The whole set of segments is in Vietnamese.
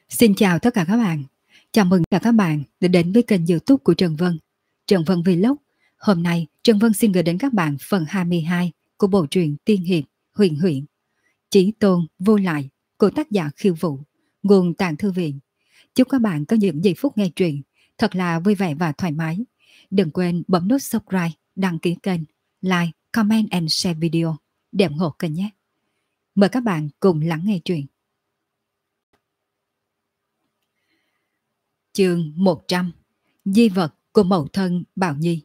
Xin chào tất cả các bạn. Chào mừng tất cả các bạn đã đến với kênh YouTube của Trần Vân. Trần Vân Vlog. Hôm nay Trần Vân xin gửi đến các bạn phần 22 của bộ truyện Tiên Hiệp Huyền Huyễn, Chí Tôn Vô Lại của tác giả Khiêu Vũ, nguồn Tàng Thư Viện. Chúc các bạn có những giây phút nghe truyện thật là vui vẻ và thoải mái. Đừng quên bấm nút subscribe, đăng ký kênh, like, comment and share video để ủng hộ kênh nhé. Mời các bạn cùng lắng nghe truyện. Chương 100. Di vật của mẫu thân Bảo Nhi.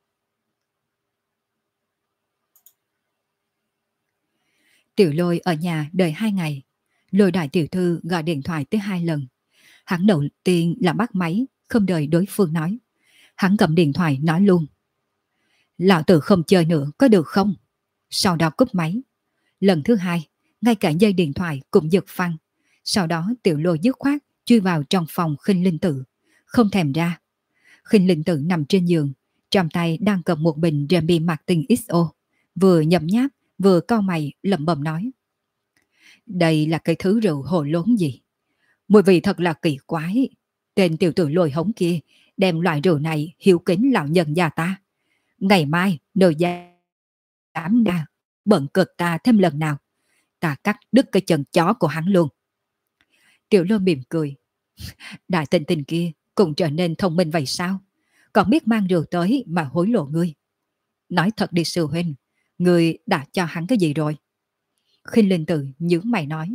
Tiểu Lôi ở nhà đợi 2 ngày. Lôi đại tiểu thư gọi điện thoại tới 2 lần. Hắn đầu tiên là bắt máy, không đợi đối phương nói. Hắn cầm điện thoại nói luôn: "Lão tử không chơi nữa có được không?" Sau đó cúp máy. Lần thứ hai, ngay cả dây điện thoại cũng giật phăng. Sau đó Tiểu Lôi dứt khoát chui vào trong phòng Khinh Linh Tử, không thèm ra. Khinh Linh Tử nằm trên giường, trong tay đang cầm một bình Remy Martin XO, vừa nhấm nháp vừa cau mày lẩm bẩm nói: "Đây là cái thứ rượu hồ lốn gì? Mùi vị thật là kỳ quái. Tên tiểu tử Lôi hống kia đem loại rượu này hiếu kính lão nhân gia ta. Ngày mai nơi dám đa bận cực ta thêm lần nào, ta cắt đứt cái chân chó của hắn luôn." Tiểu Lôi mỉm cười: "Đại tinh tinh kia cũng trở nên thông minh vậy sao? Còn biết mang rượu tới mà hối lộ ngươi. Nói thật đi sư huynh, ngươi đã cho hắn cái gì rồi?" Khinh Linh Tử nhướng mày nói: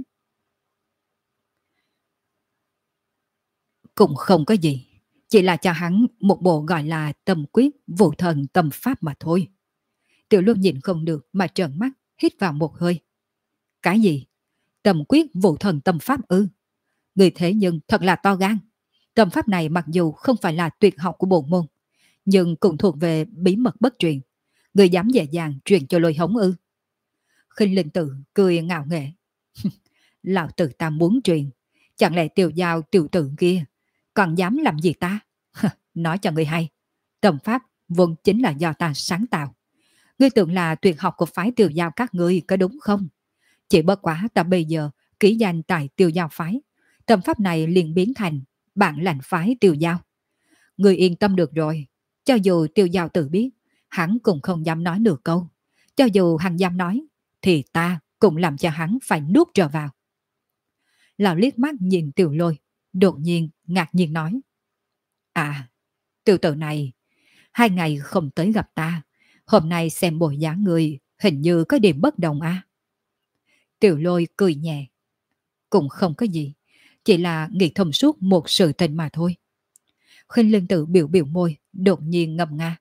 "Cũng không có gì, chỉ là cho hắn một bộ gọi là tâm quyết vũ thần tâm pháp mà thôi." Tiểu Luân nhìn không được mà trợn mắt, hít vào một hơi. "Cái gì? Tâm quyết vũ thần tâm pháp ư? Người thế nhưng thật là to gan. Tâm pháp này mặc dù không phải là tuyệt học của bộ môn, nhưng cũng thuộc về bí mật bất truyền. Người dám dễ dàng truyền cho Lôi hống ư?" Khinh Linh Tử cười ngạo nghễ: "Lão tử ta muốn truyền, chẳng lẽ tiểu giao tiểu tử kia còn dám làm gì ta? Nói cho người hay, tâm pháp vốn chính là do ta sáng tạo. Ngươi tưởng là tuyệt học của phái tiểu giao các ngươi có đúng không? Chỉ bất quá ta bây giờ ký danh tại tiểu giao phái, tâm pháp này liền biến thành bản lãnh phái tiểu giao. Ngươi yên tâm được rồi, cho dù tiểu giao tự biết, hắn cũng không dám nói nửa câu. Cho dù hắn dám nói, thì ta cũng làm cho hắn phải nuốt trở vào." Lão liếc mắt nhìn Tiểu Lôi, đột nhiên ngạc nhiên nói: "À, tiểu tử này 2 ngày không tới gặp ta, hôm nay xem bộ dáng người hình như có điểm bất đồng à?" Tiểu Lôi cười nhẹ: "Cũng không có gì, chỉ là nghĩ thông suốt một sự tình mà thôi." Khinh Linh Tử biểu biểu môi, đột nhiên ngâm nga: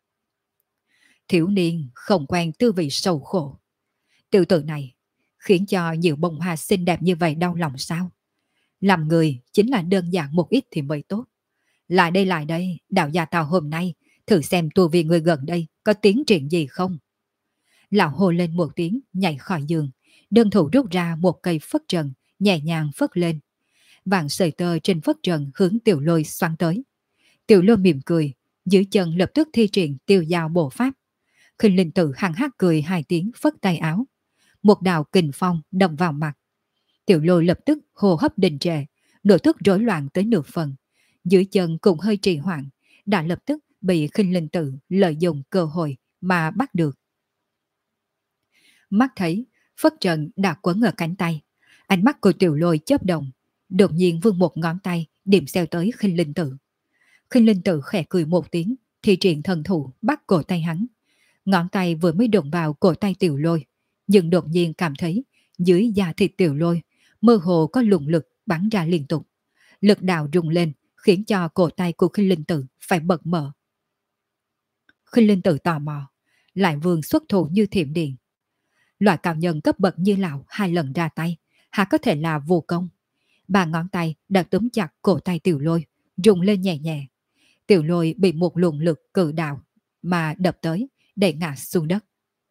"Thiếu niên không quen tư vị sầu khổ. Tiểu tử này khiến cho nhiều bông hoa xinh đẹp như vậy đau lòng sao? Làm người chính là đơn giản một ít thì mới tốt. Lại đây, đạo gia tào hôm nay, thử xem tu vi người gần đây có tiến triển gì không." Lão hô lên một tiếng, nhảy khỏi giường, đơn thủ rút ra một cây phất trần, nhẹ nhàng phất lên. Vàng sợi tơ trên phất trần hướng Tiểu Lôi xoắn tới. Tiểu Lôi mỉm cười, dưới chân lập tức thi triển tiêu dao bộ pháp. Khinh Linh Tử hằng hắc cười 2 tiếng phất tay áo. Một đạo kình phong đâm vào mặt. Tiểu Lôi lập tức hô hấp đình trệ, nội thức rối loạn tới nửa phần. Dưới chân cũng hơi trì hoãn, đã lập tức bị Khinh Linh Tử lợi dụng cơ hội mà bắt được. Mắt thấy phất trần đã quấn ở cánh tay, ánh mắt của Tiểu Lôi chớp động, đột nhiên vươn một ngón tay điểm xeo tới Khinh Linh Tử. Khinh Linh Tử khẽ cười một tiếng, thi triển thần thủ bắt cổ tay hắn. Ngón tay vừa mới đụng vào cổ tay Tiểu Lôi, nhưng đột nhiên cảm thấy dưới da thịt Tiểu Lôi mơ hồ có luồng lực bắn ra liên tục. Lực đạo rung lên khiến cho cổ tay của Khinh Linh Tử phải bật mở. Khinh Linh Tử tò mò, lại vươn xuất thủ như thiểm điện. Loại cao nhân cấp bậc như lão 2 lần ra tay, há có thể là vô công. 3 ngón tay đã túm chặt cổ tay Tiểu Lôi, rung lên nhẹ nhẹ. Tiểu Lôi bị một luồng lực cự đạo mà đập tới, để ngã xuống đất.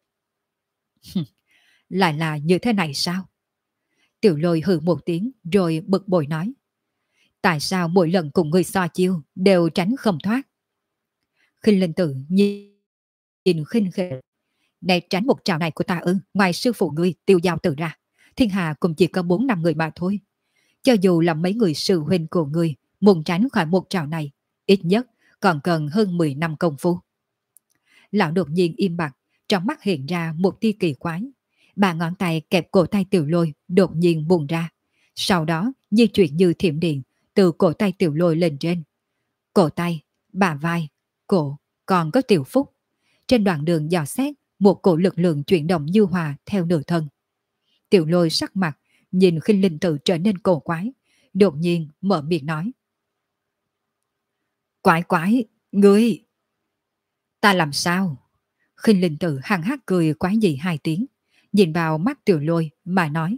Lại là như thế này sao? Tiểu Lôi hừ một tiếng rồi bực bội nói: "Tại sao mỗi lần cùng người so chiêu đều tránh không thoát?" Khinh Linh Tử nhìn khinh khệ: "Né tránh một trào này của ta ư? Ngoài sư phụ ngươi Tiêu Giao Tử ra, thiên hà cũng chỉ có 4-5 người mà thôi. Cho dù là mấy người sư huynh của ngươi muốn tránh khỏi một trào này, ít nhất còn cần hơn 10 năm công phu. Lão đột nhiên im bặt, trong mắt hiện ra một tia kỳ quái. Ba ngón tay kẹp cổ tay Tiểu Lôi đột nhiên buông ra. Sau đó di chuyển như thiểm điện từ cổ tay Tiểu Lôi lên trên. Cổ tay, bả vai, cổ, còn có Tiểu Phúc. Trên đoạn đường dò xét, một cổ lực lượng chuyển động như hòa theo nửa thân. Tiểu Lôi sắc mặt, nhìn Khinh Linh Tự trở nên cổ quái, đột nhiên mở miệng nói. Quái quái, ngươi... Ta làm sao? Khinh Linh Tự hằng hắc cười quái dị 2 tiếng, nhìn vào mắt Tiểu Lôi mà nói.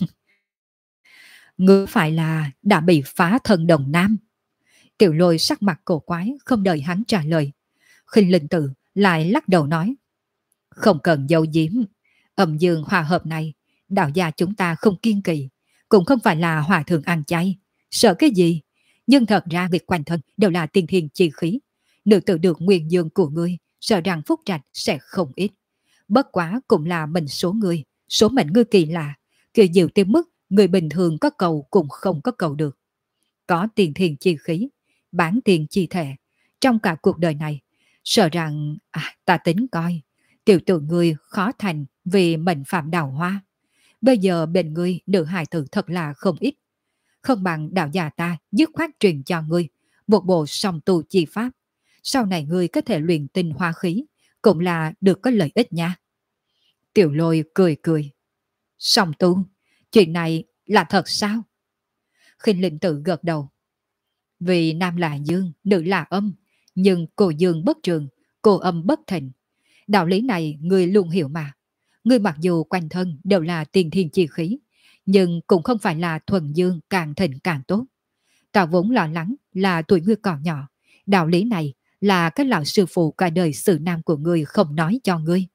Ngươi phải là đã bị phá thần đồng nam. Tiểu Lôi sắc mặt cổ quái, không đợi hắn trả lời. Khinh Linh Tự lại lắc đầu nói. Không cần giấu giếm, âm dương hòa hợp này, đạo gia chúng ta không kiên kỳ, cũng không phải là hòa thượng ăn chay. Sợ cái gì? Nhưng thật ra việc quanh thân đều là tiên thiên chi khí. Nữ tử được nguyên dương của ngươi, sợ rằng phúc trạch sẽ không ít. Bất quá cũng là mình số ngươi, số mệnh ngươi kỳ lạ, kỳ diệu tới mức người bình thường có cầu cũng không có cầu được. Có tiền thiên chi khí, bán tiền chi thể, trong cả cuộc đời này, sợ rằng, ta tính coi, tiểu tử ngươi khó thành vì mệnh phạm đào hoa. Bây giờ bên ngươi nữ hài tử thật là không ít. Không bằng đạo già ta dứt khoát truyền cho ngươi một bộ song tu chi pháp. Sau này ngươi có thể luyện tinh hoa khí, cũng là được có lợi ích nha. Tiểu Lôi cười cười. Song tu, chuyện này là thật sao? Khinh Linh Tự gật đầu. Vì nam là dương, nữ là âm, nhưng cô dương bất trường, cô âm bất thịnh. Đạo lý này ngươi luôn hiểu mà. Ngươi mặc dù quanh thân đều là tiền thiên chi khí, nhưng cũng không phải là thuần dương càng thịnh càng tốt. Ta vốn lo lắng là tuổi ngươi còn nhỏ. Đạo lý này là các lão sư phụ cả đời sự nam của ngươi không nói cho ngươi.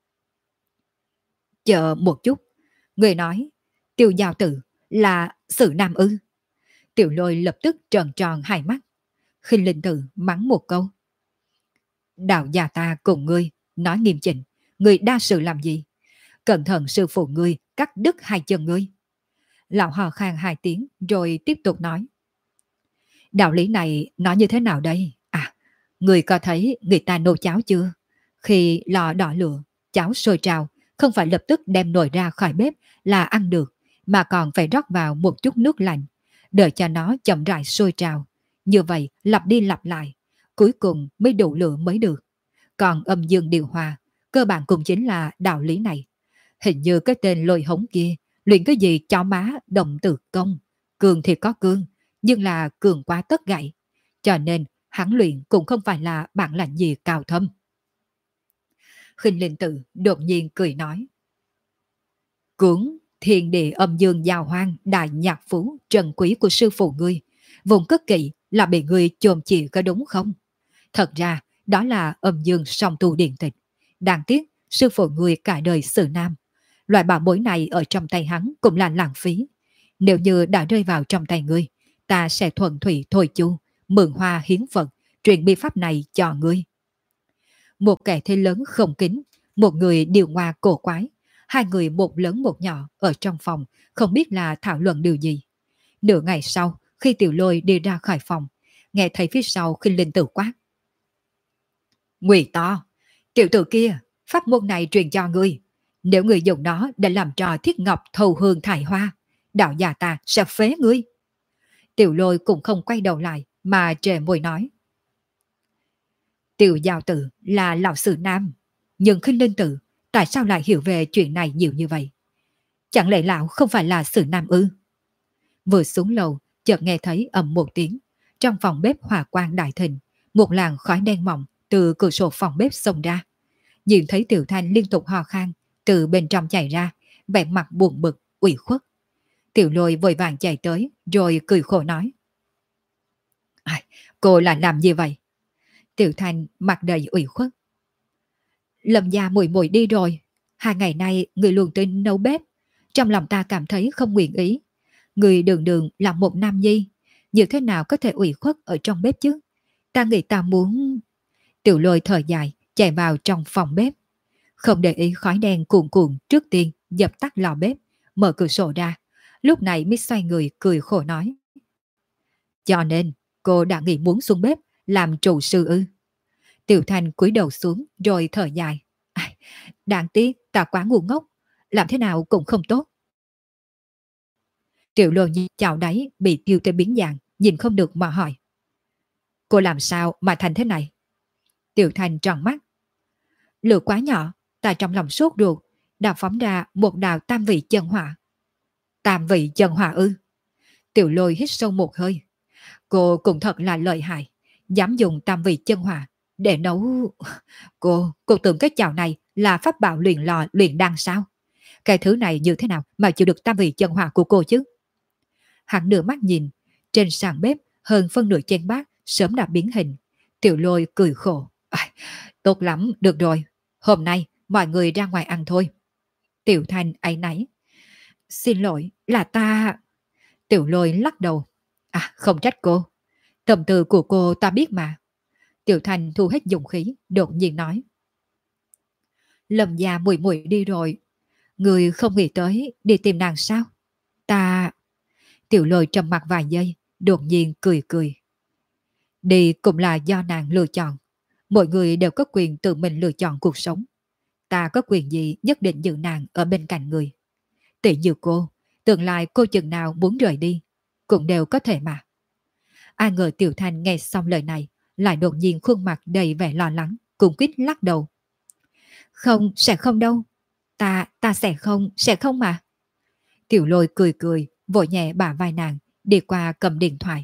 Chờ một chút, ngươi nói, Tiêu Giao Tử là sự nam ư? Tiểu Lôi lập tức tròn tròn 2 mắt. Khinh Linh Tử mắng một câu. Đạo già ta cùng ngươi, nói nghiêm chỉnh, ngươi đa sự làm gì? Cẩn thận sư phụ ngươi cắt đứt 2 chân ngươi. Lão hò khan 2 tiếng rồi tiếp tục nói. Đạo lý này nói như thế nào đây? Người có thấy người ta nấu cháo chưa? Khi lò đỏ lửa, cháo sôi trào, không phải lập tức đem nồi ra khỏi bếp là ăn được, mà còn phải rót vào một chút nước lạnh, đợi cho nó chậm rãi sôi trào. Như vậy lặp đi lặp lại, cuối cùng mới đủ lửa mới được. Còn âm dương điều hòa, cơ bản cũng chính là đạo lý này. Hình như cái tên Lôi Hống kia, luyện cái gì chó má đồng tử công. Cường thì có cương, nhưng là cường quá tất gãy. Cho nên hắn luyện cũng không phải là bản lãnh gì cao thâm. Khinh Linh Tự đột nhiên cười nói. Cuốn thiên địa âm dương giao hoang đại nhạc phú trần quý của sư phụ ngươi, vùng cất kỵ là bị ngươi chồm chỉ có đúng không? Thật ra đó là âm dương song tu điện tịch. Đáng tiếc sư phụ ngươi cả đời sự nam. Loại bảo bối này ở trong tay hắn cũng là lãng phí. Nếu như đã rơi vào trong tay ngươi, ta sẽ thuận thủy thôi chu, mượn hoa hiến Phật, truyền bi pháp này cho ngươi. Một kẻ thế lớn không kính, một người điều ngoa cổ quái, 2 người một lớn một nhỏ ở trong phòng, không biết là thảo luận điều gì. Nửa ngày sau, khi Tiểu Lôi đi ra khỏi phòng, nghe thấy phía sau Khinh Linh Tử quát. Ngụy to, tiểu tử kia, pháp môn này truyền cho ngươi. Nếu ngươi dùng nó để làm trò thiết ngọc thầu hương thải hoa, đạo già ta sẽ phế ngươi. Tiểu Lôi cũng không quay đầu lại mà trề môi nói. Tiểu Giao Tử là lão sư nam, nhưng Khinh Linh Tử tại sao lại hiểu về chuyện này nhiều như vậy? Chẳng lẽ lão không phải là sử nam ư? Vừa xuống lầu, chợt nghe thấy ầm một tiếng. Trong phòng bếp hỏa quang đại thịnh, một làn khói đen mỏng từ cửa sổ phòng bếp xông ra. Nhìn thấy Tiểu Thanh liên tục hò khan từ bên trong chạy ra, vẻ mặt buồn bực, ủy khuất. Tiểu Lôi vội vàng chạy tới, rồi cười khổ nói. Cô là làm gì vậy? Tiểu Thanh mặt đầy ủy khuất. Lâm gia muội muội đi rồi. 2 ngày nay người luôn tin nấu bếp. Trong lòng ta cảm thấy không nguyện ý. Người đường đường là một nam nhi, như thế nào có thể ủy khuất ở trong bếp chứ? Ta nghĩ ta muốn... Tiểu Lôi thở dài, chạy vào trong phòng bếp. Không để ý khói đen cuồn cuộn, trước tiên dập tắt lò bếp, mở cửa sổ ra, Lúc này mới xoay người cười khổ nói. Cho nên, cô đã nghĩ muốn xuống bếp làm trụ sư ư? Tiểu Thanh cúi đầu xuống rồi thở dài. Ai, đáng tiếc ta quá ngu ngốc, làm thế nào cũng không tốt. Tiểu Lôi Nhi chào đáy bị tiêu tới biến dạng, nhìn không được mà hỏi. Cô làm sao mà thành thế này? Tiểu Thanh tròn mắt. Lửa quá nhỏ, ta trong lòng sốt ruột, đã phóng ra một đạo tam vị chân hỏa. Tam vị chân hỏa ư? Tiểu Lôi hít sâu một hơi. Cô cũng thật là lợi hại, dám dùng tam vị chân hỏa để nấu... Cô tưởng cái chảo này là pháp bảo luyện lò luyện đan sao? Cái thứ này như thế nào mà chịu được tam vị chân hỏa của cô chứ? Hắn nửa mắt nhìn, trên sàn bếp hơn phân nửa chén bát sớm đã biến hình. Tiểu Lôi cười khổ. Tốt lắm, được rồi. Hôm nay mọi người ra ngoài ăn thôi. Tiểu Thanh áy náy. Xin lỗi, là ta... Tiểu Lôi lắc đầu. Không trách cô. Tâm tư của cô ta biết mà. Tiểu Thanh thu hết dũng khí, đột nhiên nói. Lâm gia Mùi Mùi đi rồi. Người không nghĩ tới đi tìm nàng sao? Ta... Tiểu Lôi trầm mặt vài giây, đột nhiên cười cười. Đi cũng là do nàng lựa chọn. Mọi người đều có quyền tự mình lựa chọn cuộc sống. Ta có quyền gì nhất định giữ nàng ở bên cạnh người. Tỷ như cô, tương lai cô chừng nào muốn rời đi, cũng đều có thể mà. Ai ngờ Tiểu Thanh nghe xong lời này, lại đột nhiên khuôn mặt đầy vẻ lo lắng, cùng quýt lắc đầu. Không, sẽ không đâu. Ta sẽ không mà. Tiểu Lôi cười cười, vội nhẹ bả vai nàng, đi qua cầm điện thoại.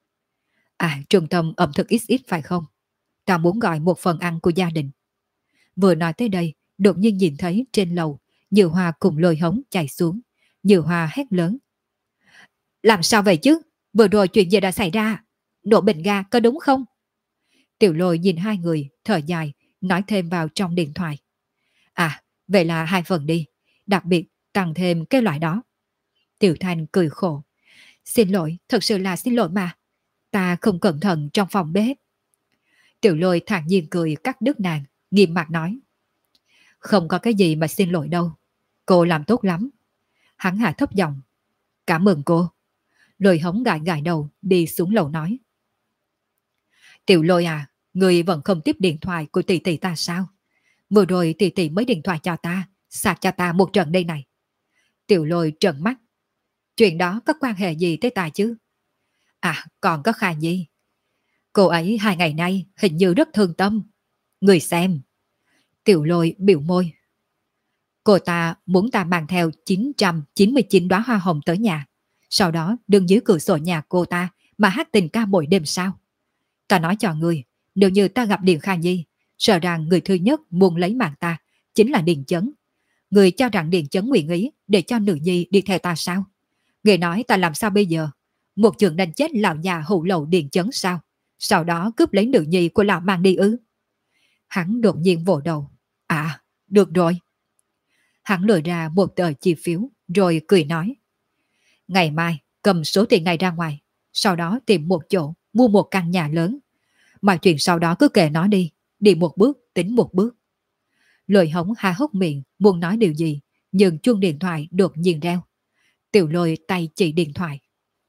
Trung tâm ẩm thực XX phải không? Ta muốn gọi một phần ăn của gia đình. Vừa nói tới đây, đột nhiên nhìn thấy trên lầu, Như Hoa cùng Lôi Hống chạy xuống. Như Hoa hét lớn. Làm sao vậy chứ? Vừa rồi chuyện gì đã xảy ra? Nổ bình ga có đúng không? Tiểu Lôi nhìn hai người, thở dài, nói thêm vào trong điện thoại. Vậy là 2 phần đi. Đặc biệt tăng thêm cái loại đó. Tiểu Thanh cười khổ. Xin lỗi, thật sự là xin lỗi mà. Ta không cẩn thận trong phòng bếp. Tiểu Lôi thản nhiên cười cắt đứt nàng, nghiêm mặt nói. Không có cái gì mà xin lỗi đâu. Cô làm tốt lắm. Hắn hạ thấp giọng. Cảm ơn cô. Lôi Hống gãi gãi đầu, đi xuống lầu nói. Tiểu Lôi người vẫn không tiếp điện thoại của tỷ tỷ ta sao? Vừa rồi tỷ tỷ mới điện thoại cho ta, sạc cho ta một trận đây này. Tiểu Lôi trợn mắt. Chuyện đó có quan hệ gì tới ta chứ? Còn có Kha Nhi. Cô ấy 2 ngày nay hình như rất thương tâm. Người xem. Tiểu Lôi biểu môi. Cô ta muốn ta mang theo 999 đóa hoa hồng tới nhà. Sau đó đứng dưới cửa sổ nhà cô ta mà hát tình ca mỗi đêm sao? Ta nói cho người, nếu như ta gặp Điền Kha Nhi, sợ rằng người thứ nhất muốn lấy mạng ta chính là Điền Chấn. Người cho rằng Điền Chấn nguyện ý để cho nữ nhi đi theo ta sao? Người nói ta làm sao bây giờ? Một trường đánh chết lão nhà hữu lậu Điền Chấn sao? Sau đó cướp lấy nữ nhi của lão mang đi ư? Hắn đột nhiên vỗ đầu. Được rồi. Hắn lôi ra một tờ chi phiếu rồi cười nói. Ngày mai cầm số tiền này ra ngoài, sau đó tìm một chỗ mua một căn nhà lớn. Mà chuyện sau đó cứ kệ nó đi một bước tính một bước. Lôi Hống há hốc miệng muốn nói điều gì, nhưng chuông điện thoại đột nhiên reo. Tiểu Lôi tay chỉ điện thoại.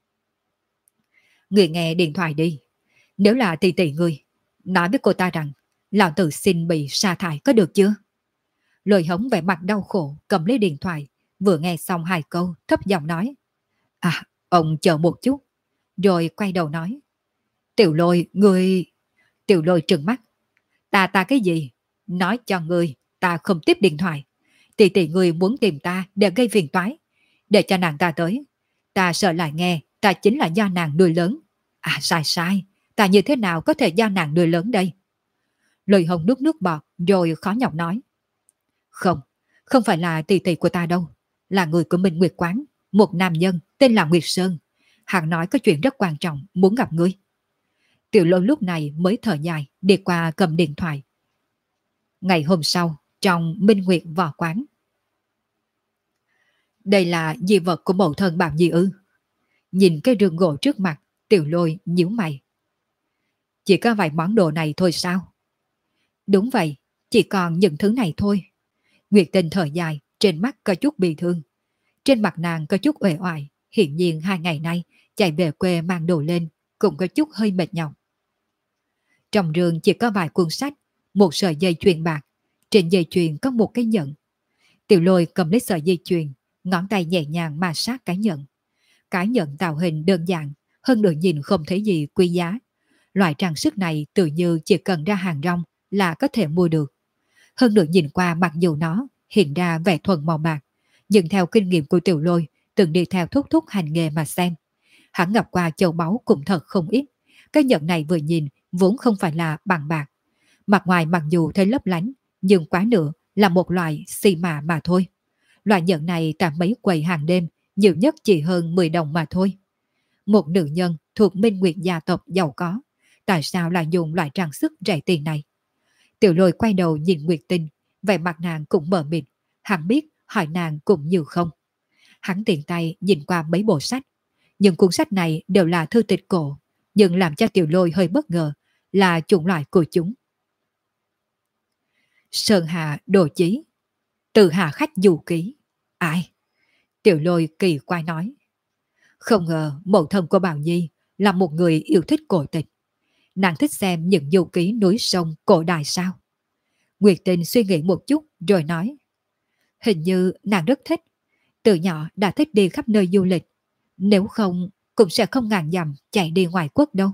Người nghe điện thoại đi. Nếu là tỷ tỷ người, nói với cô ta rằng lão tử xin bị sa thải có được chưa? Lôi Hống vẻ mặt đau khổ cầm lấy điện thoại, vừa nghe xong 2 câu thấp giọng nói. Ông chờ một chút. Rồi quay đầu nói. Tiểu Lôi, người... Tiểu Lôi trừng mắt. Ta cái gì? Nói cho người, ta không tiếp điện thoại. Tỷ tỷ người muốn tìm ta để gây phiền toái. Để cho nàng ta tới. Ta sợ lại nghe, ta chính là do nàng nuôi lớn. Sai. Ta như thế nào có thể do nàng nuôi lớn đây? Lôi Hồng nuốt nước bọt rồi khó nhọc nói. Không phải là tỷ tỷ của ta đâu. Là người của Minh Nguyệt Quán. Một nam nhân tên là Nguyệt Sơn. Hắn nói có chuyện rất quan trọng muốn gặp ngươi. Tiểu Lôi lúc này mới thở dài đi qua cầm điện thoại. Ngày hôm sau, trong Minh Nguyệt Võ Quán. Đây là di vật của mẫu thân Bảo Nhi ư? Nhìn cái rương gỗ trước mặt, Tiểu Lôi nhíu mày. Chỉ có vài món đồ này thôi sao? Đúng vậy, chỉ còn những thứ này thôi. Nguyệt Tình thở dài, trên mắt có chút bị thương. Trên mặt nàng có chút uể oải, hiển nhiên 2 ngày nay chạy về quê mang đồ lên cũng có chút hơi mệt nhọc. Trong rương chỉ có vài cuốn sách, một sợi dây chuyền bạc, trên dây chuyền có một cái nhẫn. Tiểu Lôi cầm lấy sợi dây chuyền, ngón tay nhẹ nhàng ma sát cái nhẫn. Cái nhẫn tạo hình đơn giản, hơn nữa nhìn không thấy gì quý giá. Loại trang sức này tự như chỉ cần ra hàng rong là có thể mua được. Hơn nữa nhìn qua mặc dù nó hiện ra vẻ thuần màu bạc, nhưng theo kinh nghiệm của Tiểu Lôi từng đi theo thúc thúc hành nghề mà xem, hắn gặp qua châu báu cũng thật không ít. Cái nhẫn này vừa nhìn vốn không phải là bằng bạc. Mặt ngoài mặc dù thấy lấp lánh, nhưng quá nữa là một loại xì mạ mà thôi. Loại nhẫn này tại mấy quầy hàng đêm nhiều nhất chỉ hơn 10 đồng mà thôi. Một nữ nhân thuộc Minh Nguyệt gia tộc giàu có, tại sao lại dùng loại trang sức rẻ tiền này? Tiểu Lôi quay đầu nhìn Nguyệt Tinh, vẻ mặt nàng cũng mờ mịt, hắn biết hỏi nàng cũng như không. Hắn tiện tay nhìn qua mấy bộ sách, những cuốn sách này đều là thư tịch cổ, nhưng làm cho Tiểu Lôi hơi bất ngờ là chủng loại của chúng. Sơn Hà Đồ Chí, Từ Hà Khách Du Ký. Ai? Tiểu Lôi kỳ quái nói. Không ngờ mẫu thân của Bảo Nhi là một người yêu thích cổ tịch. Nàng thích xem những du ký núi sông cổ đại sao? Nguyệt Tinh suy nghĩ một chút rồi nói. Hình như nàng rất thích. Từ nhỏ đã thích đi khắp nơi du lịch. Nếu không cũng sẽ không ngàn dặm chạy đi ngoài quốc đâu.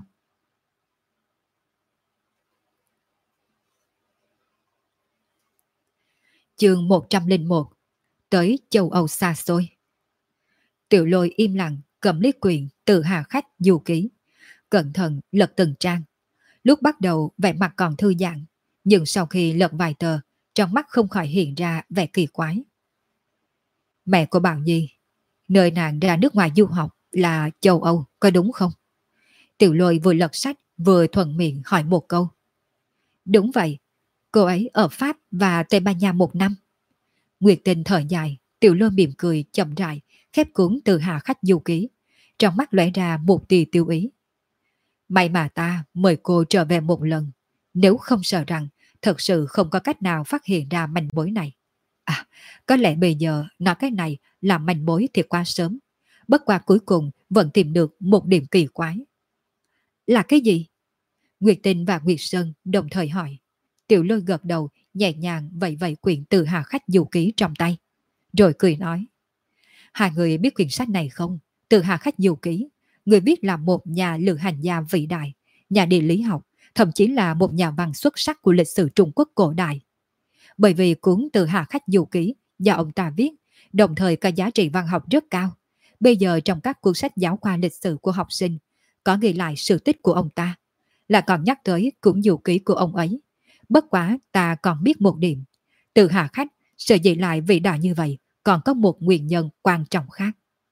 Chương 101. Tới châu Âu xa xôi. Tiểu Lôi im lặng cầm lấy quyển Từ Hà Khách Du Ký, cẩn thận lật từng trang. Lúc bắt đầu vẻ mặt còn thư giãn, nhưng sau khi lật vài tờ, trong mắt không khỏi hiện ra vẻ kỳ quái. Mẹ của Bảo Nhi, nơi nàng ra nước ngoài du học là châu Âu, có đúng không? Tiểu Lôi vừa lật sách vừa thuận miệng hỏi một câu. Đúng vậy, cô ấy ở Pháp và Tây Ban Nha 1 năm. Nguyệt Tinh thở dài, Tiểu Lôi mỉm cười chậm rãi, khép cuốn Từ Hà Khách Du Ký, trong mắt lóe ra một tia tiêu ý. May mà ta mời cô trở về một lần, nếu không sợ rằng thật sự không có cách nào phát hiện ra manh mối này. À, có lẽ bây giờ nói cái này là manh mối thì quá sớm. Bất qua cuối cùng vẫn tìm được một điểm kỳ quái. Là cái gì? Nguyệt Tinh và Nguyệt Sơn đồng thời hỏi. Tiểu Lôi gật đầu, nhẹ nhàng vẫy vẫy quyển Từ Hà Khách Du Ký trong tay, rồi cười nói. Hai người biết quyển sách này không? Từ Hà Khách Du Ký, người viết là một nhà lữ hành gia vĩ đại, nhà địa lý học, thậm chí là một nhà văn xuất sắc của lịch sử Trung Quốc cổ đại. Bởi vì cuốn Từ Hà Khách Du Ký do ông ta viết, đồng thời có giá trị văn học rất cao. Bây giờ trong các cuốn sách giáo khoa lịch sử của học sinh, có ghi lại sự tích của ông ta, là còn nhắc tới cuốn du ký của ông ấy. Bất quá ta còn biết một điểm, Từ Hà Khách sở dĩ lại vĩ đại như vậy, còn có một nguyên nhân quan trọng khác.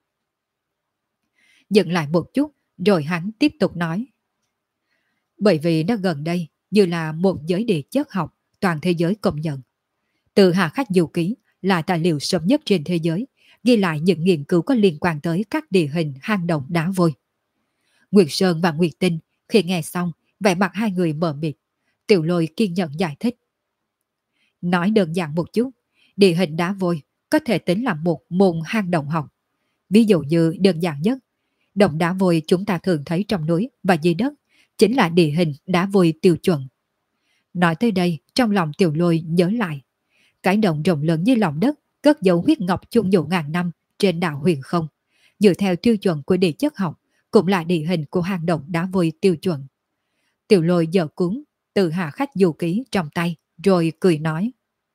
Dừng lại một chút, rồi hắn tiếp tục nói. Bởi vì nó gần đây như là một giới địa chất học toàn thế giới công nhận. Từ Hà Khách Du Ký là tài liệu sớm nhất trên thế giới, ghi lại những nghiên cứu có liên quan tới các địa hình hang động đá vôi. Nguyệt Sơn và Nguyệt Tinh khi nghe xong, vẻ mặt hai người mờ mịt. Tiểu Lôi kiên nhẫn giải thích. Nói đơn giản một chút, địa hình đá vôi có thể tính là một môn hang động học. Ví dụ như đơn giản nhất, động đá vôi chúng ta thường thấy trong núi và dưới đất chính là địa hình đá vôi tiêu chuẩn. Nói tới đây, trong lòng Tiểu Lôi nhớ lại. Cái động rộng lớn như lòng đất, cất dấu huyết ngọc chung dụ ngàn năm trên đảo Huyền Không, dựa theo tiêu chuẩn của địa chất học, cũng là địa hình của hang động đá vôi tiêu chuẩn. Tiểu Lôi giở cuốn Từ Hà Khách Du Ký trong tay, rồi cười nói.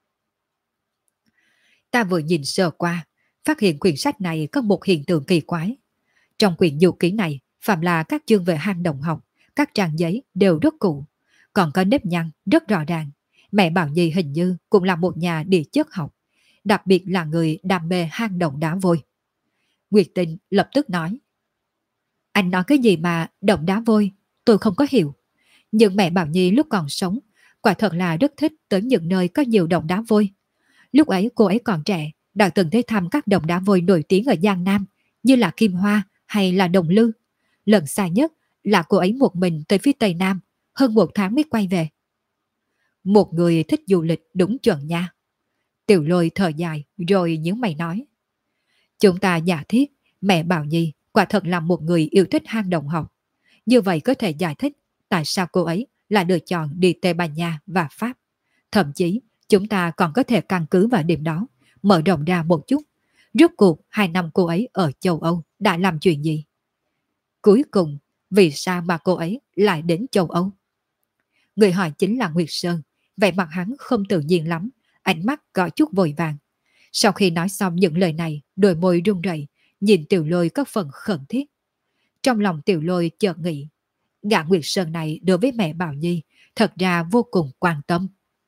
Ta vừa nhìn sơ qua, phát hiện quyển sách này có một hiện tượng kỳ quái. Trong quyển du ký này, phạm là các chương về hang động học, các trang giấy đều rất cũ, còn có nếp nhăn rất rõ ràng. Mẹ Bảo Nhi hình như cũng là một nhà địa chất học, đặc biệt là người đam mê hang động đá vôi. Nguyệt Tinh lập tức nói. Anh nói cái gì mà động đá vôi, tôi không có hiểu. Nhưng mẹ Bảo Nhi lúc còn sống, quả thật là rất thích tới những nơi có nhiều động đá vôi. Lúc ấy cô ấy còn trẻ, đã từng tới thăm các động đá vôi nổi tiếng ở Giang Nam, như là Kim Hoa hay là Đồng Lư. Lần xa nhất là cô ấy một mình tới phía Tây Nam, hơn 1 tháng mới quay về. Một người thích du lịch đúng chuẩn nha. Tiểu Lôi thở dài rồi nhíu mày nói. Chúng ta giả thiết mẹ Bảo Nhi quả thật là một người yêu thích hang động học. Như vậy có thể giải thích tại sao cô ấy lại lựa chọn đi Tây Ban Nha và Pháp. Thậm chí chúng ta còn có thể căn cứ vào điểm đó, mở rộng ra một chút. Rốt cuộc 2 năm cô ấy ở châu Âu đã làm chuyện gì? Cuối cùng, vì sao mà cô ấy lại đến châu Âu? Người hỏi chính là Nguyệt Sơn, vẻ mặt hắn không tự nhiên lắm, ánh mắt có chút vội vàng. Sau khi nói xong những lời này, đôi môi run rẩy, nhìn Tiểu Lôi có phần khẩn thiết. Trong lòng Tiểu Lôi chợt nghĩ, gã Nguyệt Sơn này đối với mẹ Bảo Nhi thật ra vô cùng quan tâm.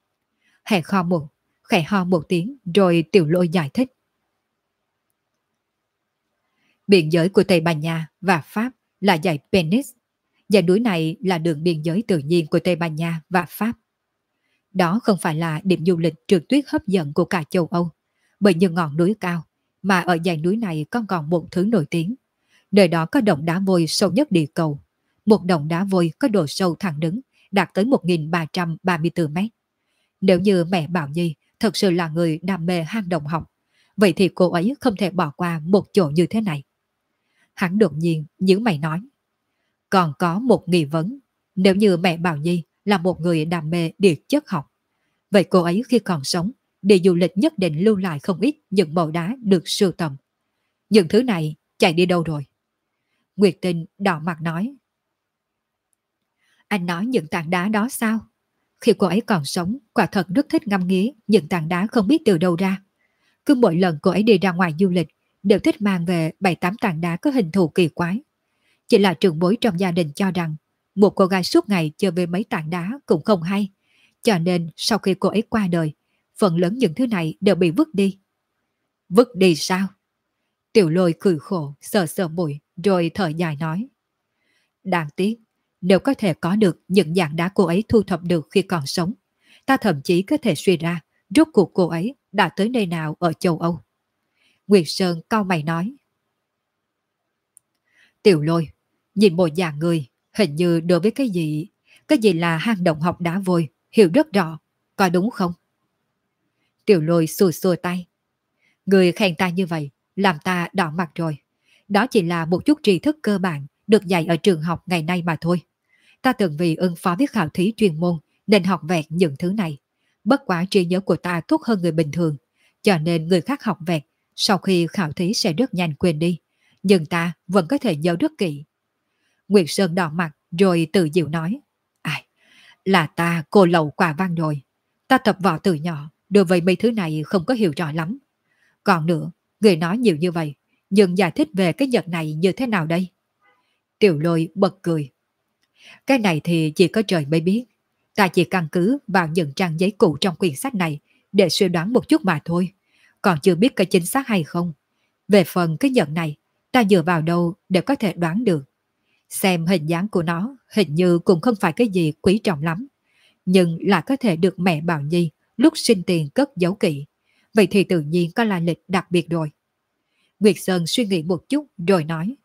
Khẽ ho một tiếng rồi Tiểu Lôi giải thích. Biên giới của Tây Ban Nha và Pháp là dãy Penis. Dãy núi này là đường biên giới tự nhiên của Tây Ban Nha và Pháp. Đó không phải là điểm du lịch trượt tuyết hấp dẫn của cả châu Âu, bởi những ngọn núi cao, mà ở dãy núi này còn một thứ nổi tiếng. Nơi đó có động đá vôi sâu nhất địa cầu. Một động đá vôi có độ sâu thẳng đứng đạt tới 1.334 mét. Nếu như mẹ Bảo Nhi thật sự là người đam mê hang động học, vậy thì cô ấy không thể bỏ qua một chỗ như thế này. Hắn đột nhiên nhíu mày nói. Còn có một nghi vấn, nếu như mẹ Bảo Nhi là một người đam mê địa chất học, vậy cô ấy khi còn sống, đi du lịch nhất định lưu lại không ít những mẫu đá được sưu tầm. Những thứ này chạy đi đâu rồi? Nguyệt Tinh đỏ mặt nói. Anh nói những tảng đá đó sao? Khi cô ấy còn sống, quả thật rất thích ngắm nghía những tảng đá không biết từ đâu ra. Cứ mỗi lần cô ấy đi ra ngoài du lịch, đều thích mang về 7-8 tảng đá có hình thù kỳ quái. Chỉ là trưởng bối trong gia đình cho rằng một cô gái suốt ngày chơi với mấy tảng đá cũng không hay. Cho nên sau khi cô ấy qua đời, phần lớn những thứ này đều bị vứt đi. Vứt đi sao? Tiểu Lôi cười khổ, sờ sờ mũi, rồi thở dài nói. Đáng tiếc, nếu có thể có được những dạng đá cô ấy thu thập được khi còn sống, ta thậm chí có thể suy ra rốt cuộc cô ấy đã tới nơi nào ở châu Âu. Nguyệt Sơn cau mày nói. Tiểu Lôi, nhìn bộ dạng người, hình như đối với cái gì là hang động học đá vôi, hiểu rất rõ, có đúng không? Tiểu Lôi xua xua tay. Người khen ta như vậy, làm ta đỏ mặt rồi. Đó chỉ là một chút tri thức cơ bản được dạy ở trường học ngày nay mà thôi. Ta từng vì ứng phó với khảo thí chuyên môn nên học vẹt những thứ này. Bất quá trí nhớ của ta tốt hơn người bình thường, cho nên người khác học vẹt sau khi khảo thí sẽ rất nhanh quên đi. Nhưng ta vẫn có thể nhớ rất kỹ. Nguyệt Sơn đỏ mặt rồi tự dịu nói. Ai, là ta cô lậu quả văn rồi. Ta tập võ từ nhỏ, đối với mấy thứ này không có hiểu rõ lắm. Còn nữa, người nói nhiều như vậy, nhưng giải thích về cái nhật này như thế nào đây? Tiểu Lôi bật cười. Cái này thì chỉ có trời mới biết. Ta chỉ căn cứ vào những trang giấy cũ trong quyển sách này để suy đoán một chút mà thôi. Còn chưa biết cái chính xác hay không. Về phần cái nhật này, ta dựa vào đâu để có thể đoán được. Xem hình dáng của nó hình như cũng không phải cái gì quý trọng lắm. Nhưng là có thể được mẹ Bảo Nhi lúc sinh tiền cất giấu kỹ. Vậy thì tự nhiên có lai lịch đặc biệt rồi. Nguyệt Sơn suy nghĩ một chút rồi nói.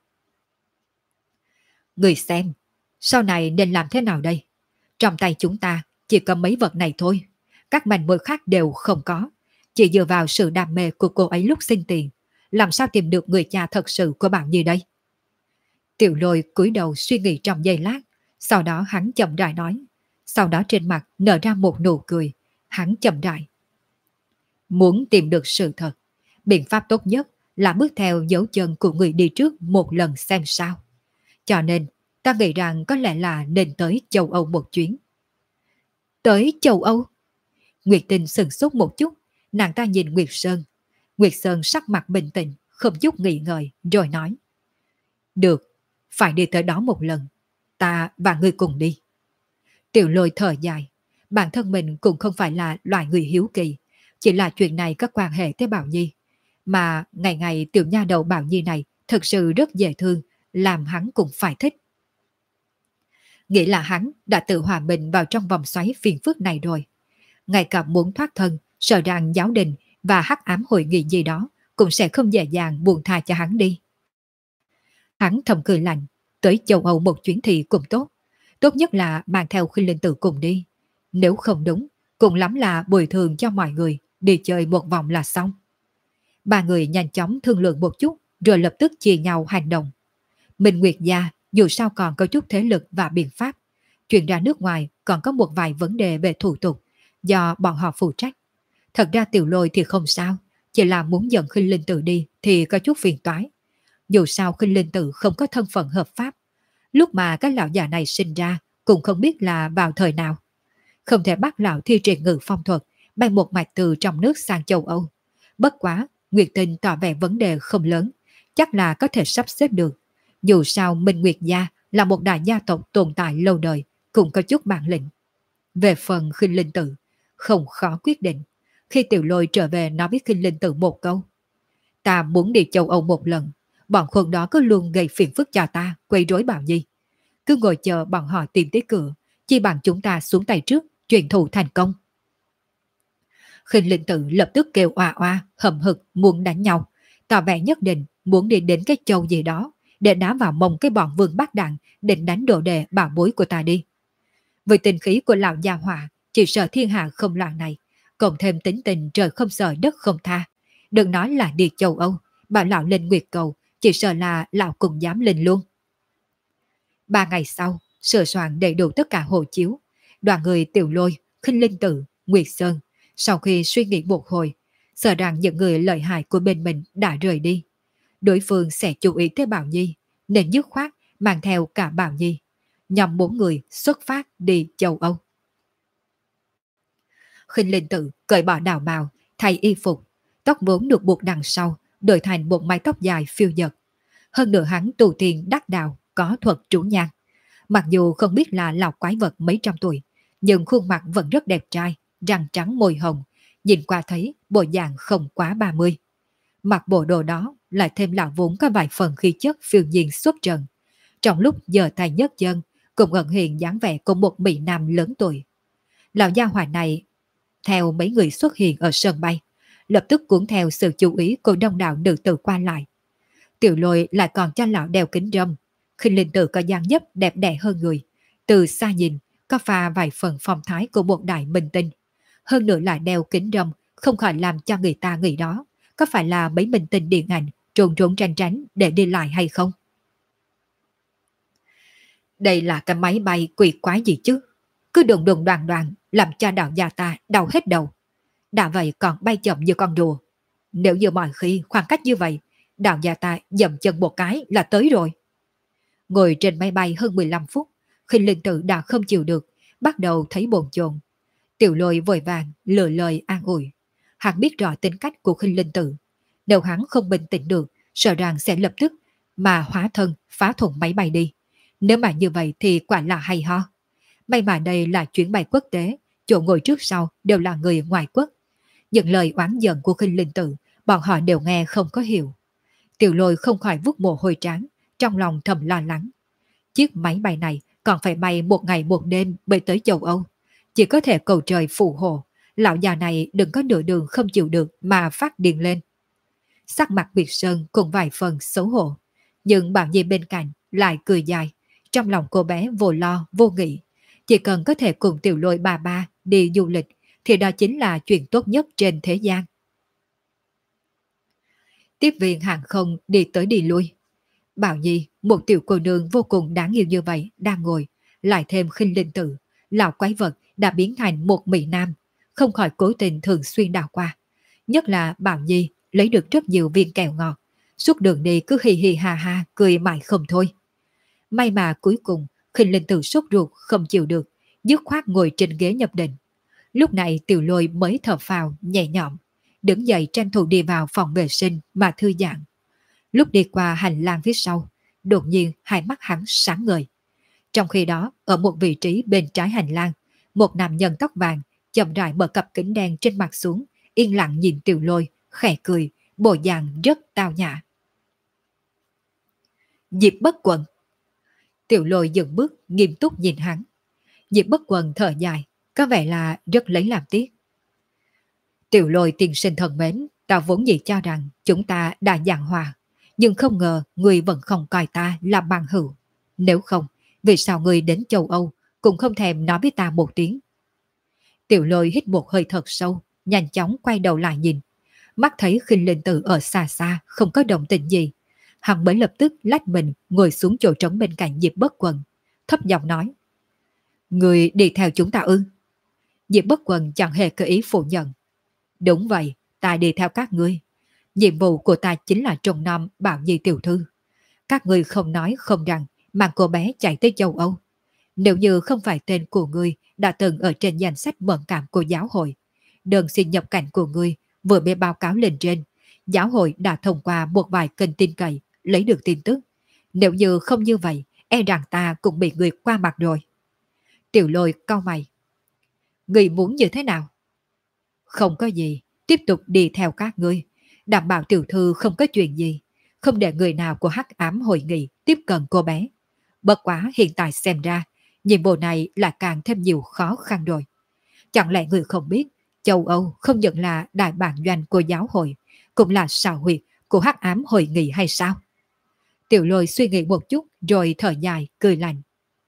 Người xem, sau này nên làm thế nào đây? Trong tay chúng ta chỉ có mấy vật này thôi. Các manh mối khác đều không có. Chỉ dựa vào sự đam mê của cô ấy lúc sinh tiền. Làm sao tìm được người cha thật sự của Bảo Nhi đây? Tiểu Lôi cúi đầu suy nghĩ trong giây lát. Sau đó hắn chậm rãi nói. Sau đó trên mặt nở ra một nụ cười. Hắn chậm rãi. Muốn tìm được sự thật, biện pháp tốt nhất là bước theo dấu chân của người đi trước một lần xem sao. Cho nên, ta nghĩ rằng có lẽ là nên tới châu Âu một chuyến. Tới châu Âu? Nguyệt Tinh sừng sốt một chút, nàng ta nhìn Nguyệt Sơn. Nguyệt Sơn sắc mặt bình tĩnh, không chút nghĩ ngợi, rồi nói. Được, phải đi tới đó một lần. Ta và ngươi cùng đi. Tiểu Lôi thở dài. Bản thân mình cũng không phải là loại người hiếu kỳ. Chỉ là chuyện này có quan hệ tới Bảo Nhi. Mà ngày ngày tiểu nha đầu Bảo Nhi này thật sự rất dễ thương, làm hắn cũng phải thích. Nghĩ là hắn đã tự hòa mình vào trong vòng xoáy phiền phức này rồi. Ngay cả muốn thoát thân, sợ rằng giáo đình và hắc ám hội nghị gì đó cũng sẽ không dễ dàng buông tha cho hắn đi. Hắn thầm cười lạnh, tới châu Âu một chuyến thì cũng tốt. Tốt nhất là mang theo Khuynh Linh Tử cùng đi. Nếu không đúng, cũng lắm là bồi thường cho mọi người, đi chơi một vòng là xong. Ba người nhanh chóng thương lượng một chút rồi lập tức chia nhau hành động. Minh Nguyệt gia dù sao còn có chút thế lực và biện pháp. Chuyện ra nước ngoài còn có một vài vấn đề về thủ tục do bọn họ phụ trách. Thật ra Tiểu Lôi thì không sao, chỉ là muốn dẫn Khinh Linh Tử đi thì có chút phiền toái. Dù sao Khinh Linh Tử không có thân phận hợp pháp. Lúc mà các lão già này sinh ra cũng không biết là vào thời nào. Không thể bắt lão thi triển ngự phong thuật bay một mạch từ trong nước sang châu Âu. Bất quá, Nguyệt Tinh tỏ vẻ vấn đề không lớn, chắc là có thể sắp xếp được. Dù sao Minh Nguyệt gia là một đại gia tộc tồn tại lâu đời, cũng có chút bản lĩnh. Về phần Khinh Linh Tử, không khó quyết định. Khi Tiểu Lôi trở về nói với Khinh Linh Tử một câu: ta muốn đi châu Âu một lần, bọn khốn đó cứ luôn gây phiền phức cho ta, quấy rối Bảo Nhi. Cứ ngồi chờ bọn họ tìm tới cửa, chi bằng chúng ta xuống tay trước, chuyện thù thành công. Khinh Linh Tử lập tức kêu oa oa, hậm hực muốn đánh nhau, tỏ vẻ nhất định muốn đi đến cái châu gì đó để đá vào mông cái bọn Vương Bát Đạn định đánh đồ đề bảo bối của ta đi. Với tình khí của lão gia hỏa, chỉ sợ thiên hạ không loạn này, cộng thêm tính tình trời không sợ đất không tha. Đừng nói là đi châu Âu, bảo lão lên Nguyệt Cầu, chỉ sợ là lão cũng dám lên luôn. 3 ngày sau, sửa soạn đầy đủ tất cả hộ chiếu. Đoàn người Tiểu Lôi, Khinh Linh Tử, Nguyệt Sơn, sau khi suy nghĩ một hồi, sợ rằng những người lợi hại của bên mình đã rời đi. Đối phương sẽ chú ý tới Bảo Nhi, nên dứt khoát mang theo cả Bảo Nhi. Nhóm 4 người xuất phát đi châu Âu. Khinh Linh Tử cởi bỏ đào bào, thay y phục, tóc vốn được buộc đằng sau, đổi thành một mái tóc dài phiêu dật. Hơn nữa hắn tu tiên đắc đạo, có thuật trú nhang. Mặc dù không biết là lão quái vật mấy trăm tuổi, nhưng khuôn mặt vẫn rất đẹp trai, răng trắng môi hồng, nhìn qua thấy bộ dạng không quá 30. Mặc bộ đồ đó lại thêm lão vốn có vài phần khí chất phiêu nhiên xuất trần. Trong lúc giơ tay nhấc chân, cũng ẩn hiện dáng vẻ của một mỹ nam lớn tuổi. Lão gia hỏa này theo mấy người xuất hiện ở sân bay, lập tức cuốn theo sự chú ý của đông đảo nữ tử qua lại. Tiểu Lôi lại còn cho lão đeo kính râm. Khinh Linh Tử có dáng dấp đẹp đẽ hơn người, từ xa nhìn có pha vài phần phong thái của một đại minh tinh. Hơn nữa lại đeo kính râm, không khỏi làm cho người ta nghĩ đó có phải là mấy minh tinh điện ảnh trốn trốn tránh tránh để đi lại hay không. Đây là cái máy bay quỷ quái gì chứ, cứ đùng đùng đoàn đoàn làm cho đạo gia ta đau hết đầu. Đã vậy còn bay chậm như con rùa. Nếu như mọi khi khoảng cách như vậy, đạo gia ta dậm chân một cái là tới rồi. Ngồi trên máy bay hơn 15 phút, Khinh Linh Tử đã không chịu được, bắt đầu thấy bồn chồn. Tiểu Lôi vội vàng lựa lời an ủi. Hắn biết rõ tính cách của Khinh Linh Tử. Nếu hắn không bình tĩnh được, sợ rằng sẽ lập tức mà hóa thân phá thủng máy bay đi. Nếu mà như vậy thì quả là hay ho. May mà đây là chuyến bay quốc tế, chỗ ngồi trước sau đều là người ngoại quốc. Những lời oán giận của Khinh Linh Tử, bọn họ đều nghe không có hiểu. Tiểu Lôi không khỏi vuốt mồ hôi trán, trong lòng thầm lo lắng. Chiếc máy bay này còn phải bay 1 ngày 1 đêm bay tới châu Âu. Chỉ có thể cầu trời phù hộ, lão già này đừng có nửa đường không chịu được mà phát điên lên. Sắc mặt Biệt Sơn cùng vài phần xấu hổ, nhưng Bảo Nhi bên cạnh lại cười dài. Trong lòng cô bé vô lo vô nghĩ, chỉ cần có thể cùng Tiểu Lôi bà ba đi du lịch thì đó chính là chuyện tốt nhất trên thế gian. Tiếp viên hàng không đi tới đi lui. Bảo Nhi, một tiểu cô nương vô cùng đáng yêu như vậy, đang ngồi, lại thêm Khinh Linh Tử, lão quái vật đã biến thành một mỹ nam, không khỏi cố tình thường xuyên đào qua. Nhất là Bảo Nhi lấy được rất nhiều viên kẹo ngọt, suốt đường đi cứ hì hì ha ha cười mãi không thôi. May mà cuối cùng Khinh Linh Tử sốt ruột không chịu được, dứt khoát ngồi trên ghế nhập định. Lúc này Tiểu Lôi mới thở phào nhẹ nhõm, đứng dậy tranh thủ đi vào phòng vệ sinh mà thư giãn. Lúc đi qua hành lang phía sau, đột nhiên hai mắt hắn sáng ngời. Trong khi đó, ở một vị trí bên trái hành lang, một nam nhân tóc vàng chậm rãi mở cặp kính đen trên mặt xuống, yên lặng nhìn Tiểu Lôi, khẽ cười, bộ dạng rất tao nhã. Diệp Bất Quần. Tiểu Lôi dừng bước nghiêm túc nhìn hắn. Diệp Bất Quần thở dài, có vẻ là rất lấy làm tiếc. Tiểu Lôi tiên sinh thân mến, ta vốn dĩ cho rằng chúng ta đã giảng hòa, nhưng không ngờ người vẫn không coi ta là bằng hữu. Nếu không, vì sao người đến châu Âu cũng không thèm nói với ta một tiếng. Tiểu Lôi hít một hơi thật sâu, nhanh chóng quay đầu lại nhìn. mắt thấy Khinh Linh Tử ở xa xa không có động tĩnh gì, hắn mới lập tức lách mình ngồi xuống chỗ trống bên cạnh Diệp Bất Quần, thấp giọng nói: Người đi theo chúng ta ư? Diệp Bất Quần chẳng hề cơ ý phủ nhận: Đúng vậy, ta đi theo các ngươi. Nhiệm vụ của ta chính là trông nom Bảo Nhi tiểu thư. Các ngươi không nói không rằng mang cô bé chạy tới châu Âu. Nếu như không phải tên của ngươi đã từng ở trên danh sách mẫn cảm của giáo hội, đơn xin nhập cảnh của ngươi vừa bị báo cáo lên trên, giáo hội đã thông qua một vài kênh tin cậy lấy được tin tức. Nếu như không như vậy, e rằng ta cũng bị người qua mặt rồi. Tiểu Lôi cau mày: Ngươi muốn như thế nào? Không có gì, tiếp tục đi theo các ngươi, đảm bảo tiểu thư không có chuyện gì, không để người nào của Hắc Ám hội nghị tiếp cận cô bé. Bất quá hiện tại xem ra, nhiệm vụ này là càng thêm nhiều khó khăn rồi. Chẳng lẽ người không biết, châu Âu không những là đại bản doanh của giáo hội, cũng là sao huyệt của Hắc Ám hội nghị hay sao? Tiểu Lôi suy nghĩ một chút rồi thở dài cười lạnh: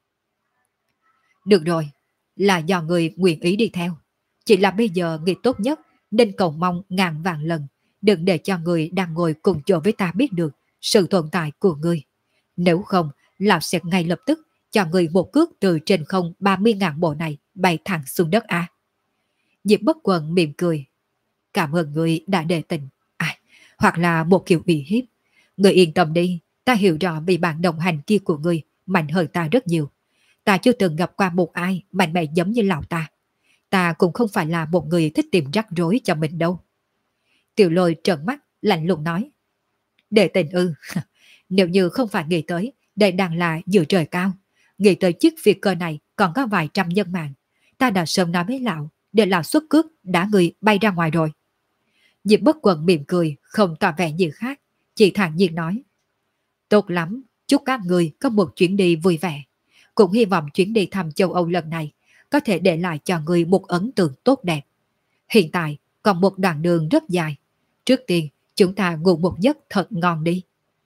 Được rồi, là do người nguyện ý đi theo. Chỉ là bây giờ người tốt nhất nên cầu mong ngàn vạn lần đừng để cho người đang ngồi cùng chỗ với ta biết được sự tồn tại của người. Nếu không, lão sẽ ngay lập tức cho người một cước từ trên không 30.000 bộ này bay thẳng xuống đất a. Diệp Bất Quần mỉm cười: Cảm ơn người đã đề tình. Hoặc là một kiểu ủy hiếp. Người yên tâm đi, ta hiểu rõ vì bạn đồng hành kia của người mạnh hơn ta rất nhiều. Ta chưa từng gặp qua một ai mạnh mẽ giống như lão ta. Ta cũng không phải là một người thích tìm rắc rối cho mình đâu. Tiểu Lôi trợn mắt, lạnh lùng nói: Để tình ư? Nếu như không phải nghĩ tới, đây đang là giữa trời cao. Nghĩ tới chiếc phi cơ này còn có vài trăm nhân mạng. Ta đã sớm nói với lão, để lão xuất cước đã người bay ra ngoài rồi. Diệp Bất Quần mỉm cười, không tỏ vẻ gì khác, chỉ thản nhiên nói: Tốt lắm, chúc các người có một chuyến đi vui vẻ. Cũng hy vọng chuyến đi thăm châu Âu lần này có thể để lại cho người một ấn tượng tốt đẹp. Hiện tại còn một đoạn đường rất dài. Trước tiên chúng ta ngủ một giấc thật ngon đi.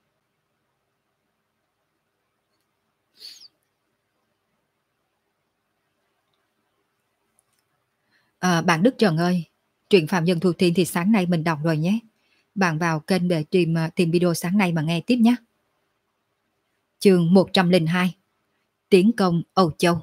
Bạn Đức Trần ơi, truyện Phạm Nhân Thu Tiên thì sáng nay mình đọc rồi nhé. Bạn vào kênh để tìm video sáng nay mà nghe tiếp nhé. Chương 102: Tiến công Âu Châu.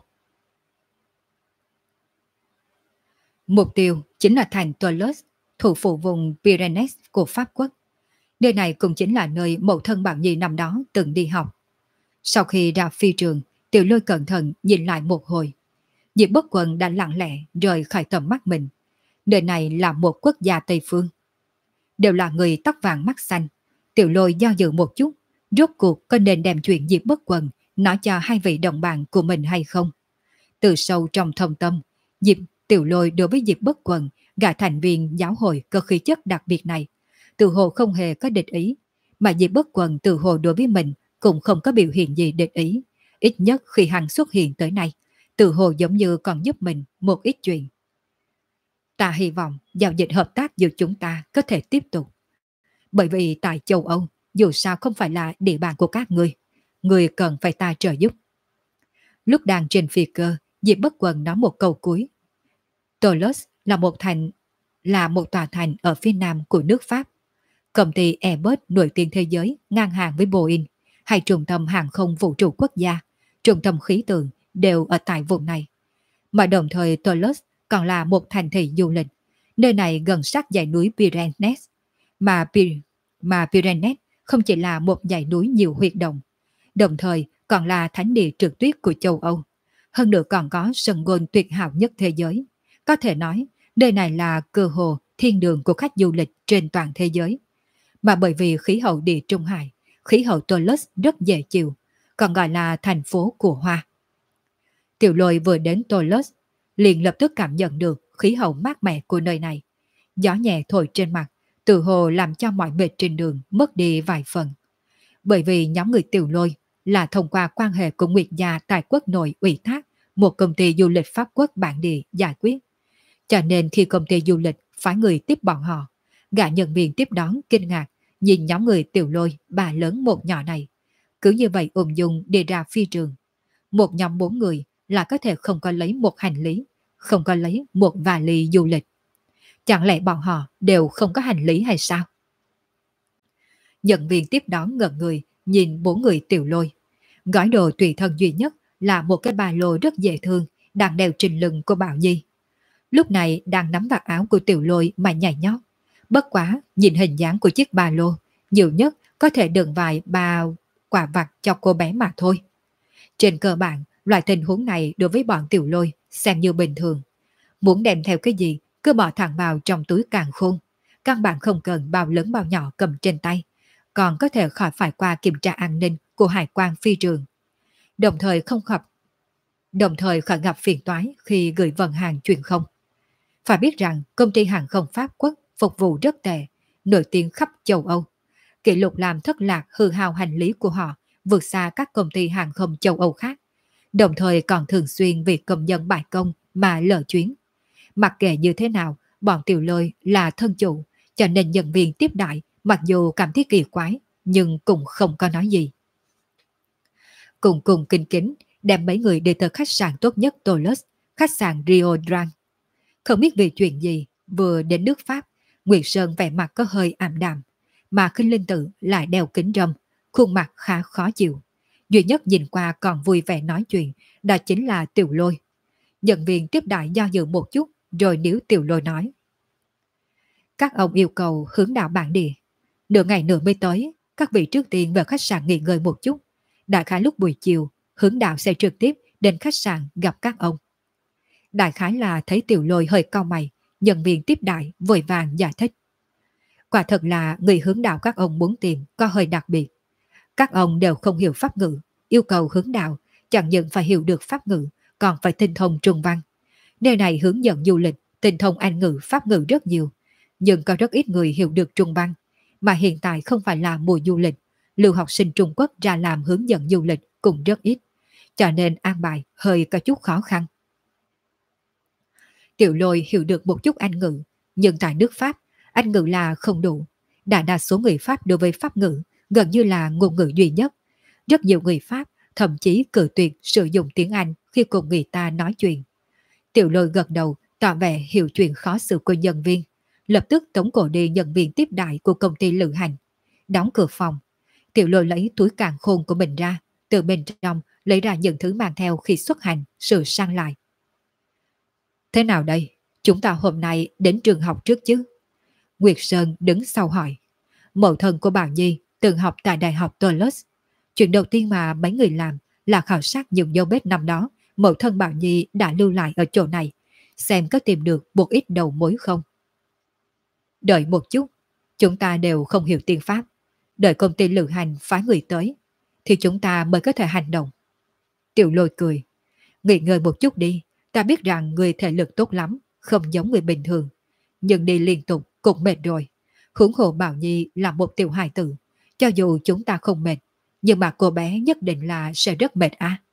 Mục tiêu chính là thành Toulouse, thủ phủ vùng Pyrenees của Pháp Quốc. Nơi này cũng chính là nơi mẫu thân Bảo Nhi năm đó từng đi học. Sau khi ra phi trường, Tiểu Lôi cẩn thận nhìn lại một hồi. Diệp Bất Quần đã lặng lẽ rời khỏi tầm mắt mình. Nơi này là một quốc gia Tây Phương. Đều là người tóc vàng mắt xanh. Tiểu Lôi do dự một chút, rốt cuộc có nên đem chuyện Diệp Bất Quần nói cho hai vị đồng bạn của mình hay không. Từ sâu trong thâm tâm, Tiểu Lôi đối với Diệp Bất Quần, gã thành viên giáo hội có khí chất đặc biệt này, từ hồ không hề có địch ý, mà Diệp Bất Quần từ hồ đối với mình cũng không có biểu hiện gì địch ý, ít nhất khi hắn xuất hiện tới nay, từ hồ giống như còn giúp mình một ít chuyện. Ta hy vọng giao dịch hợp tác giữa chúng ta có thể tiếp tục. Bởi vì tại châu Âu, dù sao không phải là địa bàn của các ngươi cần phải ta trợ giúp. Lúc đang trên phi cơ, Diệp Bất Quần nói một câu cuối. Toulouse là một tòa thành ở phía nam của nước Pháp. Công ty Airbus nổi tiếng thế giới ngang hàng với Boeing, hay trung tâm hàng không vũ trụ quốc gia, trung tâm khí tượng đều ở tại vùng này. Mà đồng thời Toulouse còn là một thành thị du lịch. Nơi này gần sát dãy núi Pyrenees. Mà Pyrenees không chỉ là một dãy núi nhiều huyệt động, đồng thời còn là thánh địa trượt tuyết của châu Âu. Hơn nữa còn có sân golf tuyệt hảo nhất thế giới. Có thể nói, nơi này là cơ hồ thiên đường của khách du lịch trên toàn thế giới. Mà bởi vì khí hậu địa Trung Hải, khí hậu Toulouse rất dễ chịu, còn gọi là thành phố của hoa. Tiểu Lôi vừa đến Toulouse, liền lập tức cảm nhận được khí hậu mát mẻ của nơi này. Gió nhẹ thổi trên mặt, từ hồ làm cho mọi mệt trên đường mất đi vài phần. Bởi vì nhóm người Tiểu Lôi là thông qua quan hệ của Nguyệt gia tại quốc nội ủy thác một công ty du lịch Pháp Quốc bản địa giải quyết. Cho nên khi công ty du lịch phái người tiếp bọn họ, gã nhân viên tiếp đón kinh ngạc nhìn nhóm người Tiểu Lôi ba lớn một nhỏ này. Cứ như vậy ung dung đi ra phi trường. Một nhóm 4 người là có thể không có lấy một hành lý, không có lấy một vali du lịch. Chẳng lẽ bọn họ đều không có hành lý hay sao? Nhân viên tiếp đón ngẩn người, nhìn 4 người Tiểu Lôi. Gói đồ tùy thân duy nhất là một cái ba lô rất dễ thương, đang đeo trên lưng của Bảo Nhi. Lúc này đang nắm vạt áo của Tiểu Lôi mà nhảy nhót. Bất quá, nhìn hình dáng của chiếc ba lô, nhiều nhất có thể đựng vài ba quả vặt cho cô bé mà thôi. Trên cơ bản, loại tình huống này đối với bọn Tiểu Lôi xem như bình thường. Muốn đem theo cái gì, cứ bỏ thẳng vào trong túi càng khôn. Căn bản không cần bao lớn bao nhỏ cầm trên tay, còn có thể khỏi phải qua kiểm tra an ninh của hải quan phi trường. Đồng thời khỏi gặp phiền toái khi gửi vận hàng truyền không. Phải biết rằng công ty hàng không Pháp Quốc phục vụ rất tệ, nổi tiếng khắp châu Âu. Kỷ lục làm thất lạc hư hao hành lý của họ vượt xa các công ty hàng không châu Âu khác. Đồng thời còn thường xuyên vì công nhân bãi công mà lỡ chuyến. Mặc kệ như thế nào, bọn Tiểu Lôi là thân chủ, cho nên nhân viên tiếp đại mặc dù cảm thấy kỳ quái, nhưng cũng không có nói gì. Cùng kinh kính đem mấy người đi tới khách sạn tốt nhất Toulouse, khách sạn Rio Grande. Không biết vì chuyện gì, vừa đến nước Pháp, Nguyệt Sơn vẻ mặt có hơi ảm đạm, mà Khinh Linh Tử lại đeo kính râm, khuôn mặt khá khó chịu. Duy nhất nhìn qua còn vui vẻ nói chuyện, đó chính là Tiểu Lôi. Nhân viên tiếp đại do dự một chút, rồi níu Tiểu Lôi nói. Các ông yêu cầu hướng đạo bản địa. Nửa ngày nữa mới tới, các vị trước tiên vào khách sạn nghỉ ngơi một chút. Đại khái lúc buổi chiều, hướng đạo sẽ trực tiếp đến khách sạn gặp các ông. Đại khái là thấy Tiểu Lôi hơi cau mày, nhân viên tiếp đại vội vàng giải thích. Quả thật là người hướng đạo các ông muốn tìm có hơi đặc biệt. Các ông đều không hiểu pháp ngữ, yêu cầu hướng đạo chẳng những phải hiểu được pháp ngữ, còn phải tinh thông trung văn. Nơi này hướng dẫn du lịch, tinh thông Anh ngữ, pháp ngữ rất nhiều, nhưng có rất ít người hiểu được trung văn. Mà hiện tại không phải là mùa du lịch, lưu học sinh Trung Quốc ra làm hướng dẫn du lịch cũng rất ít, cho nên an bài hơi có chút khó khăn. Tiểu Lôi hiểu được một chút Anh ngữ, nhưng tại nước Pháp, Anh ngữ là không đủ. Đa số người Pháp đối với pháp ngữ gần như là ngôn ngữ duy nhất. Rất nhiều người Pháp thậm chí cự tuyệt sử dụng tiếng Anh khi cùng người ta nói chuyện. Tiểu Lôi gật đầu tỏ vẻ hiểu chuyện khó xử của nhân viên, lập tức tống cổ đi nhân viên tiếp đại của công ty lữ hành. Đóng cửa phòng, Tiểu Lôi lấy túi càn khôn của mình ra, từ bên trong lấy ra những thứ mang theo khi xuất hành, sửa sang lại. Thế nào đây? Chúng ta hôm nay đến trường học trước chứ? Nguyệt Sơn đứng sau hỏi. Mẫu thân của Bảo Nhi từng học tại Đại học Toulouse. Chuyện đầu tiên mà mấy người làm là khảo sát những dấu vết năm đó mẫu thân Bảo Nhi đã lưu lại ở chỗ này, xem có tìm được một ít đầu mối không. Đợi một chút, chúng ta đều không hiểu tiếng Pháp. Đợi công ty lữ hành phái người tới, thì chúng ta mới có thể hành động. Tiểu Lôi cười. Nghỉ ngơi một chút đi, ta biết rằng người thể lực tốt lắm, không giống người bình thường. Nhưng đi liên tục cũng mệt rồi. Huống hồ Bảo Nhi là một tiểu hài tử. Cho dù chúng ta không mệt, nhưng mà cô bé nhất định là sẽ rất mệt à.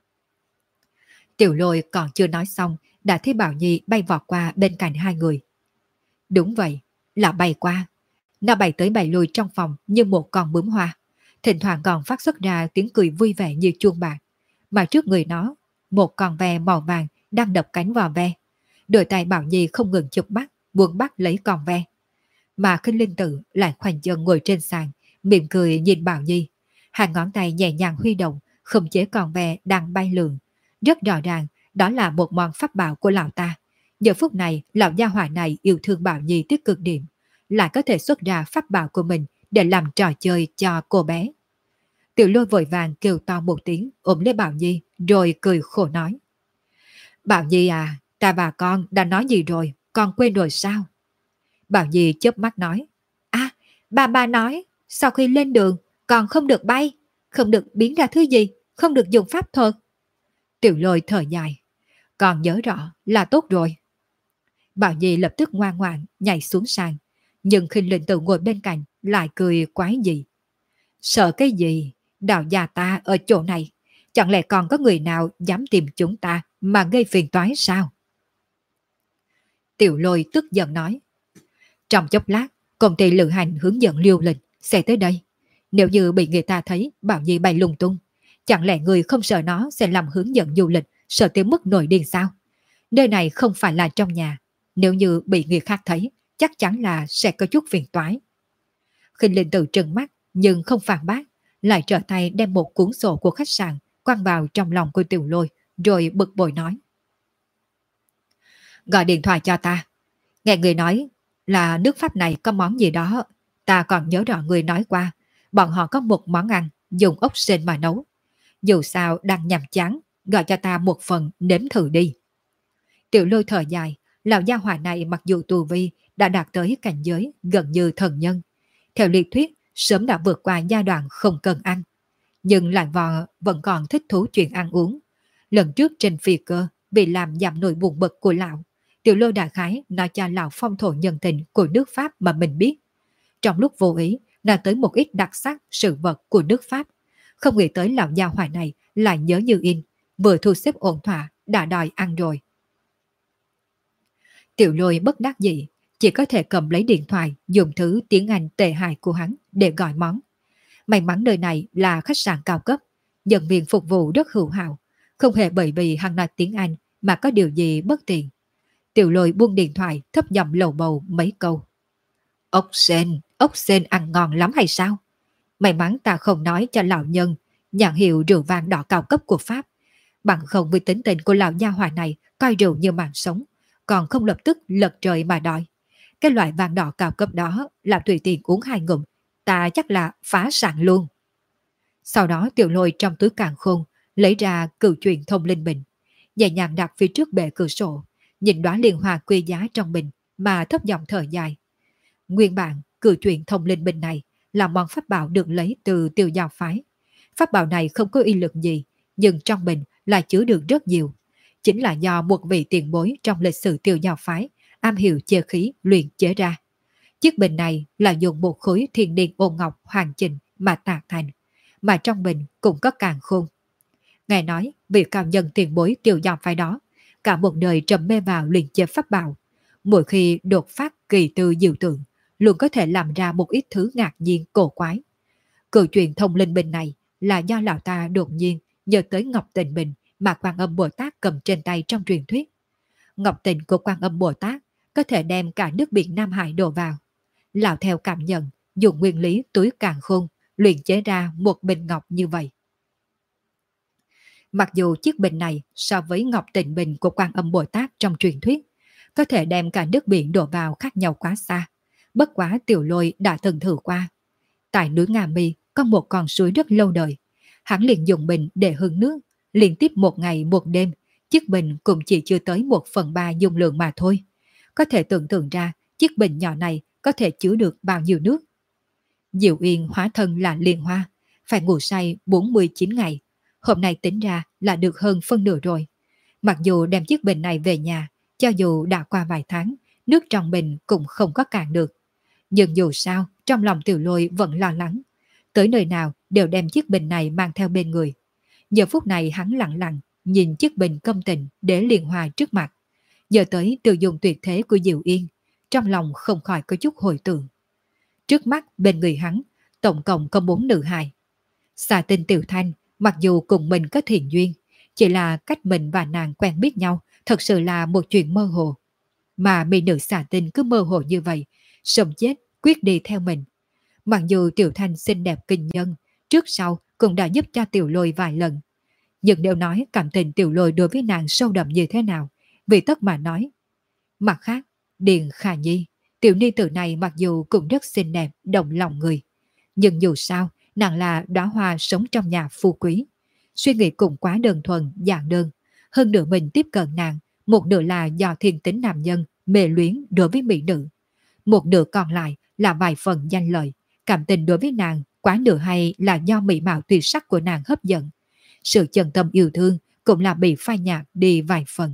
Tiểu Lôi còn chưa nói xong, đã thấy Bảo Nhi bay vọt qua bên cạnh hai người. Đúng vậy, là bay qua. Nó bay tới bay lui trong phòng như một con bướm hoa. Thỉnh thoảng còn phát xuất ra tiếng cười vui vẻ như chuông bạc. Mà trước người nó, một con ve màu vàng đang đập cánh vào ve. Đôi tay Bảo Nhi không ngừng chụp bắt, buông bắt lấy con ve. Mà Khinh Linh Tử lại khoanh chân ngồi trên sàn, mỉm cười nhìn Bảo Nhi. Hai ngón tay nhẹ nhàng huy động, khống chế con ve đang bay lượn. Rất rõ ràng, đó là một món pháp bảo của lão ta. Giờ phút này, lão gia hỏa này yêu thương Bảo Nhi tới cực điểm, lại có thể xuất ra pháp bảo của mình để làm trò chơi cho cô bé. Tiểu Lôi vội vàng kêu to một tiếng, ôm lấy Bảo Nhi, rồi cười khổ nói. Bảo Nhi à, ta và con đã nói gì rồi, con quên rồi sao? Bảo Nhi chớp mắt nói. À, ba nói, sau khi lên đường, con không được bay, không được biến ra thứ gì, không được dùng pháp thuật. Tiểu Lôi thở dài. Con nhớ rõ là tốt rồi. Bảo Nhi lập tức ngoan ngoãn nhảy xuống sàn, nhưng Khinh Linh Tử ngồi bên cạnh lại cười quái dị. Sợ cái gì? Đạo gia ta ở chỗ này, chẳng lẽ còn có người nào dám tìm chúng ta mà gây phiền toái sao? Tiểu Lôi tức giận nói. Trong chốc lát, công ty lữ hành hướng dẫn Liêu Lịch sẽ tới đây. Nếu như bị người ta thấy Bảo Nhi bay lung tung, chẳng lẽ người không sợ nó sẽ làm hướng dẫn du lịch, sợ tới mức nổi điên sao? Nơi này không phải là trong nhà, Nếu như bị người khác thấy, chắc chắn là sẽ có chút phiền toái. Khinh Linh Tử trừng mắt nhưng không phản bác, lại trở tay đem một cuốn sổ của khách sạn quăng vào trong lòng của Tiểu Lôi, rồi bực bội nói. Gọi điện thoại cho ta. Nghe người nói là nước Pháp này có món gì đó. Ta còn nhớ rõ người nói qua, bọn họ có một món ăn dùng ốc sên mà nấu. Dù sao đang nhàm chán, gọi cho ta một phần nếm thử đi. Tiểu Lôi thở dài, lão gia hỏa này mặc dù tu vi đã đạt tới cảnh giới gần như thần nhân, theo lý thuyết sớm đã vượt qua giai đoạn không cần ăn, nhưng lại vẫn còn thích thú chuyện ăn uống. Lần trước trên phi cơ, vì làm giảm nỗi buồn bực của lão, Tiểu Lôi đại khái nói cho lão phong thổ nhân tình của nước Pháp mà mình biết. Trong lúc vô ý, nói tới một ít đặc sắc sự vật của nước Pháp, không nghĩ tới lão gia hỏa này lại nhớ như in, vừa thu xếp ổn thỏa đã đòi ăn rồi. Tiểu Lôi bất đắc dĩ, chỉ có thể cầm lấy điện thoại dùng thứ tiếng Anh tệ hại của hắn để gọi món. May mắn nơi này là khách sạn cao cấp, nhân viên phục vụ rất hữu hảo, không hề bởi vì hắn nói tiếng Anh mà có điều gì bất tiện. Tiểu Lôi buông điện thoại thấp giọng lầu bầu mấy câu. Ốc sên ăn ngon lắm hay sao? May mắn ta không nói cho lão nhân nhãn hiệu rượu vang đỏ cao cấp của Pháp. Bằng không với tính tình của lão gia hỏa này coi rượu như mạng sống, còn không lập tức lật trời mà đòi. Cái loại vang đỏ cao cấp đó là tùy tiện uống 2 ngụm, ta chắc là phá sản luôn. Sau đó Tiểu Lôi trong túi càn khôn lấy ra cựu truyền thông linh bình, nhẹ nhàng đặt phía trước bệ cửa sổ, nhìn đóa liên hoa quý giá trong bình mà thấp giọng thở dài. Nguyên bản cựu truyền thông linh bình này là món pháp bảo được lấy từ Tiêu Giao phái. Pháp bảo này không có uy lực gì, nhưng trong bình lại chứa được rất nhiều. Chính là do một vị tiền bối trong lịch sử Tiêu Giao phái am hiểu chế khí luyện chế ra. Chiếc bình này là dùng một khối thiên niên ôn ngọc hoàn chỉnh mà tạc thành, mà trong bình cũng có càn khôn. Ngài nói vị cao nhân tiền bối Tiêu Giao phái đó cả một đời trầm mê vào luyện chế pháp bảo, mỗi khi đột phát kỳ tư diệu tượng luôn có thể làm ra một ít thứ ngạc nhiên cổ quái. Câu chuyện thông linh bình này là do lão ta đột nhiên nhớ tới Ngọc Tình Bình mà Quan Âm Bồ Tát cầm trên tay trong truyền thuyết. Ngọc Tình của Quan Âm Bồ Tát có thể đem cả nước biển Nam Hải đổ vào. Lão theo cảm nhận, dùng nguyên lý túi càn khôn luyện chế ra một bình ngọc như vậy. Mặc dù chiếc bình này so với Ngọc Tình Bình của Quan Âm Bồ Tát trong truyền thuyết có thể đem cả nước biển đổ vào khác nhau quá xa, bất quá Tiểu Lôi đã từng thử qua. Tại núi Nga Mi có một con suối rất lâu đời, hắn liền dùng bình để hưng nước, liên tiếp một ngày một đêm, chiếc bình cũng chỉ chưa tới 1/3 dung lượng mà thôi. Có thể tưởng tượng ra chiếc bình nhỏ này có thể chứa được bao nhiêu nước. Diệu Yên hóa thân là liên hoa, phải ngủ say 49 ngày. Hôm nay tính ra là được hơn phân nửa rồi. Mặc dù đem chiếc bình này về nhà, cho dù đã qua vài tháng, nước trong bình cũng không có cạn được. Nhưng dù sao, trong lòng Tiểu Lôi vẫn lo lắng. Tới nơi nào đều đem chiếc bình này mang theo bên người. Giờ phút này hắn lặng lặng nhìn chiếc bình công tình để liền hòa trước mặt. Giờ tới từ dùng tuyệt thế của Diệu Yên, trong lòng không khỏi có chút hồi tưởng. Trước mắt bên người hắn, tổng cộng có 4 nữ hài. Xà Tinh Tiểu Thanh, mặc dù cùng mình có thiện duyên, chỉ là cách mình và nàng quen biết nhau thật sự là một chuyện mơ hồ. Mà mỹ nữ Xà Tinh cứ mơ hồ như vậy, sống chết quyết đi theo mình. Mặc dù Tiểu Thanh xinh đẹp kinh nhân, trước sau cũng đã giúp cho Tiểu Lôi vài lần. Nhưng đều nói cảm tình Tiểu Lôi đối với nàng sâu đậm như thế nào, vì tất mà nói. Mặt khác, Điền Khả Nhi, tiểu ni tử này mặc dù cũng rất xinh đẹp, động lòng người. Nhưng dù sao, nàng là đóa hoa sống trong nhà phú quý. Suy nghĩ cũng quá đơn thuần, giản đơn. Hơn nữa mình tiếp cận nàng, một nửa là do thiên tính nam nhân, mê luyến đối với mỹ nữ. Một nửa còn lại là vài phần danh lợi, cảm tình đối với nàng quá nửa hay là do mỹ mạo tuyệt sắc của nàng hấp dẫn. Sự chân tâm yêu thương cũng là bị phai nhạt đi vài phần.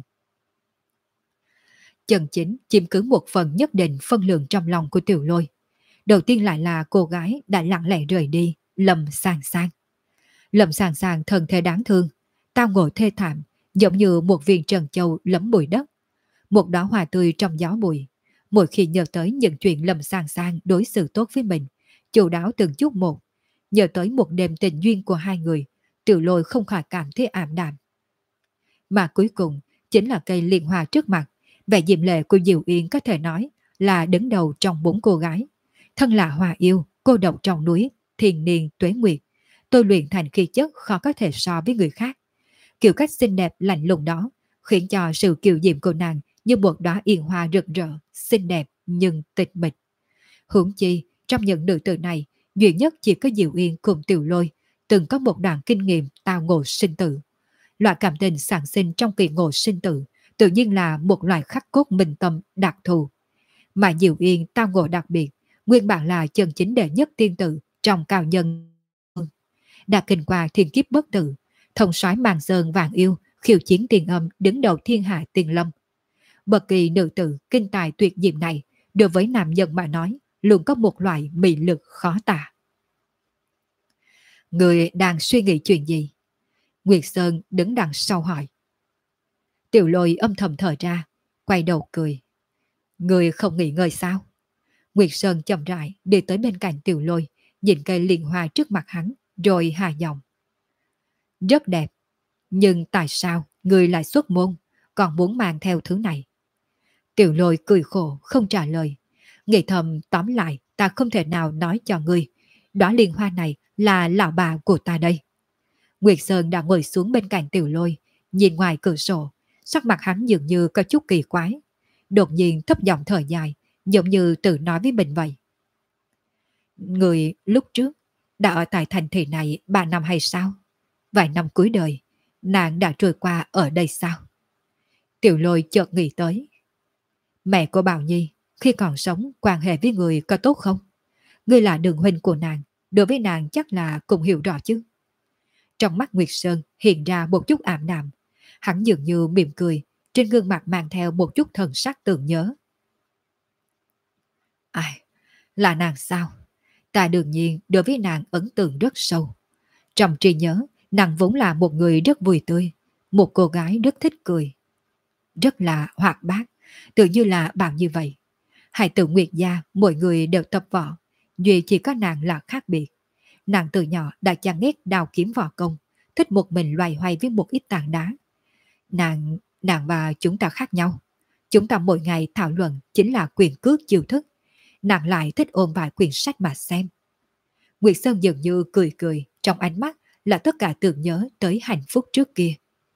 Chân chính chiếm cứ một phần nhất định phân lượng trong lòng của Tiểu Lôi. Đầu tiên lại là cô gái đã lặng lẽ rời đi, Lâm Sàng Sang. Lâm Sàng Sang thân thể đáng thương, tao ngộ thê thảm, giống như một viên trân châu lấm bụi đất. Một đóa hoa tươi trong gió bụi. Mỗi khi nhớ tới những chuyện Lâm Sàng Sang đối xử tốt với mình, chu đáo từng chút một, nhớ tới một đêm tình duyên của hai người, Tiểu Lôi không khỏi cảm thấy ảm đạm. Mà cuối cùng chính là cây liên hoa trước mặt, Vẻ diệm lệ của Diệu Yên có thể nói là đứng đầu trong 4 cô gái. Thân là hòa yêu, cô độc trong núi, thiền niên tuế nguyệt. Tôi luyện thành khí chất khó có thể so với người khác. Kiểu cách xinh đẹp lạnh lùng đó khiến cho sự kiều diễm của nàng như một đóa yên hoa rực rỡ, xinh đẹp nhưng tịch mịch. Huống chi, trong những nữ tử này, duy nhất chỉ có Diệu Yên cùng Tiểu Lôi từng có một đoạn kinh nghiệm tao ngộ sinh tử. Loại cảm tình sản sinh trong kỳ ngộ sinh tử tự nhiên là một loại khắc cốt minh tâm đặc thù. Mà Diệu Yên tao ngộ đặc biệt, nguyên bản là chân chính đệ nhất tiên tử trong cao nhân. Đã kinh qua thiên kiếp bất tử, thông soái màn sơn vàng yêu, khiêu chiến tiền âm đứng đầu thiên hạ tiền lâm. Bất kỳ nữ tử kinh tài tuyệt diệm này, đối với nam nhân mà nói, luôn có một loại mị lực khó tả. Người đang suy nghĩ chuyện gì? Nguyệt Sơn đứng đằng sau hỏi. Tiểu Lôi âm thầm thở ra, quay đầu cười. Người không nghỉ ngơi sao? Nguyệt Sơn chậm rãi đi tới bên cạnh Tiểu Lôi, nhìn cây liên hoa trước mặt hắn, rồi hạ giọng. Rất đẹp, nhưng tại sao người lại xuất môn, còn muốn mang theo thứ này? Tiểu Lôi cười khổ không trả lời. Nghĩ thầm tóm lại ta không thể nào nói cho ngươi. Đóa liên hoa này là lão bà của ta đây. Nguyệt Sơn đã ngồi xuống bên cạnh Tiểu Lôi, nhìn ngoài cửa sổ, sắc mặt hắn dường như có chút kỳ quái. Đột nhiên thấp giọng thở dài, giống như tự nói với mình vậy. Người lúc trước đã ở tại thành thị này 3 năm hay sao? Vài năm cuối đời, nàng đã trôi qua ở đây sao? Tiểu Lôi chợt nghĩ tới. Mẹ của Bảo Nhi khi còn sống quan hệ với người có tốt không? Ngươi là đường huynh của nàng, đối với nàng chắc là cũng hiểu rõ chứ. Trong mắt Nguyệt Sơn hiện ra một chút ảm đạm. Hắn dường như mỉm cười, trên gương mặt mang theo một chút thần sắc tưởng nhớ. Ai, là nàng sao? Ta đương nhiên đối với nàng ấn tượng rất sâu. Trong trí nhớ, nàng vốn là một người rất vui tươi, một cô gái rất thích cười. Rất là hoạt bát, tự như là bạn như vậy. Hải tử Nguyệt gia, mỗi người đều tập võ, duy chỉ có nàng là khác biệt. Nàng từ nhỏ đã chán ghét đào kiếm võ công, thích một mình loay hoay với một ít tảng đá. Nàng và chúng ta khác nhau. Chúng ta mỗi ngày thảo luận chính là quyền cước chiêu thức. Nàng lại thích ôm vài quyển sách mà xem. Nguyệt Sơn dường như cười cười, trong ánh mắt là tất cả tưởng nhớ tới hạnh phúc trước kia.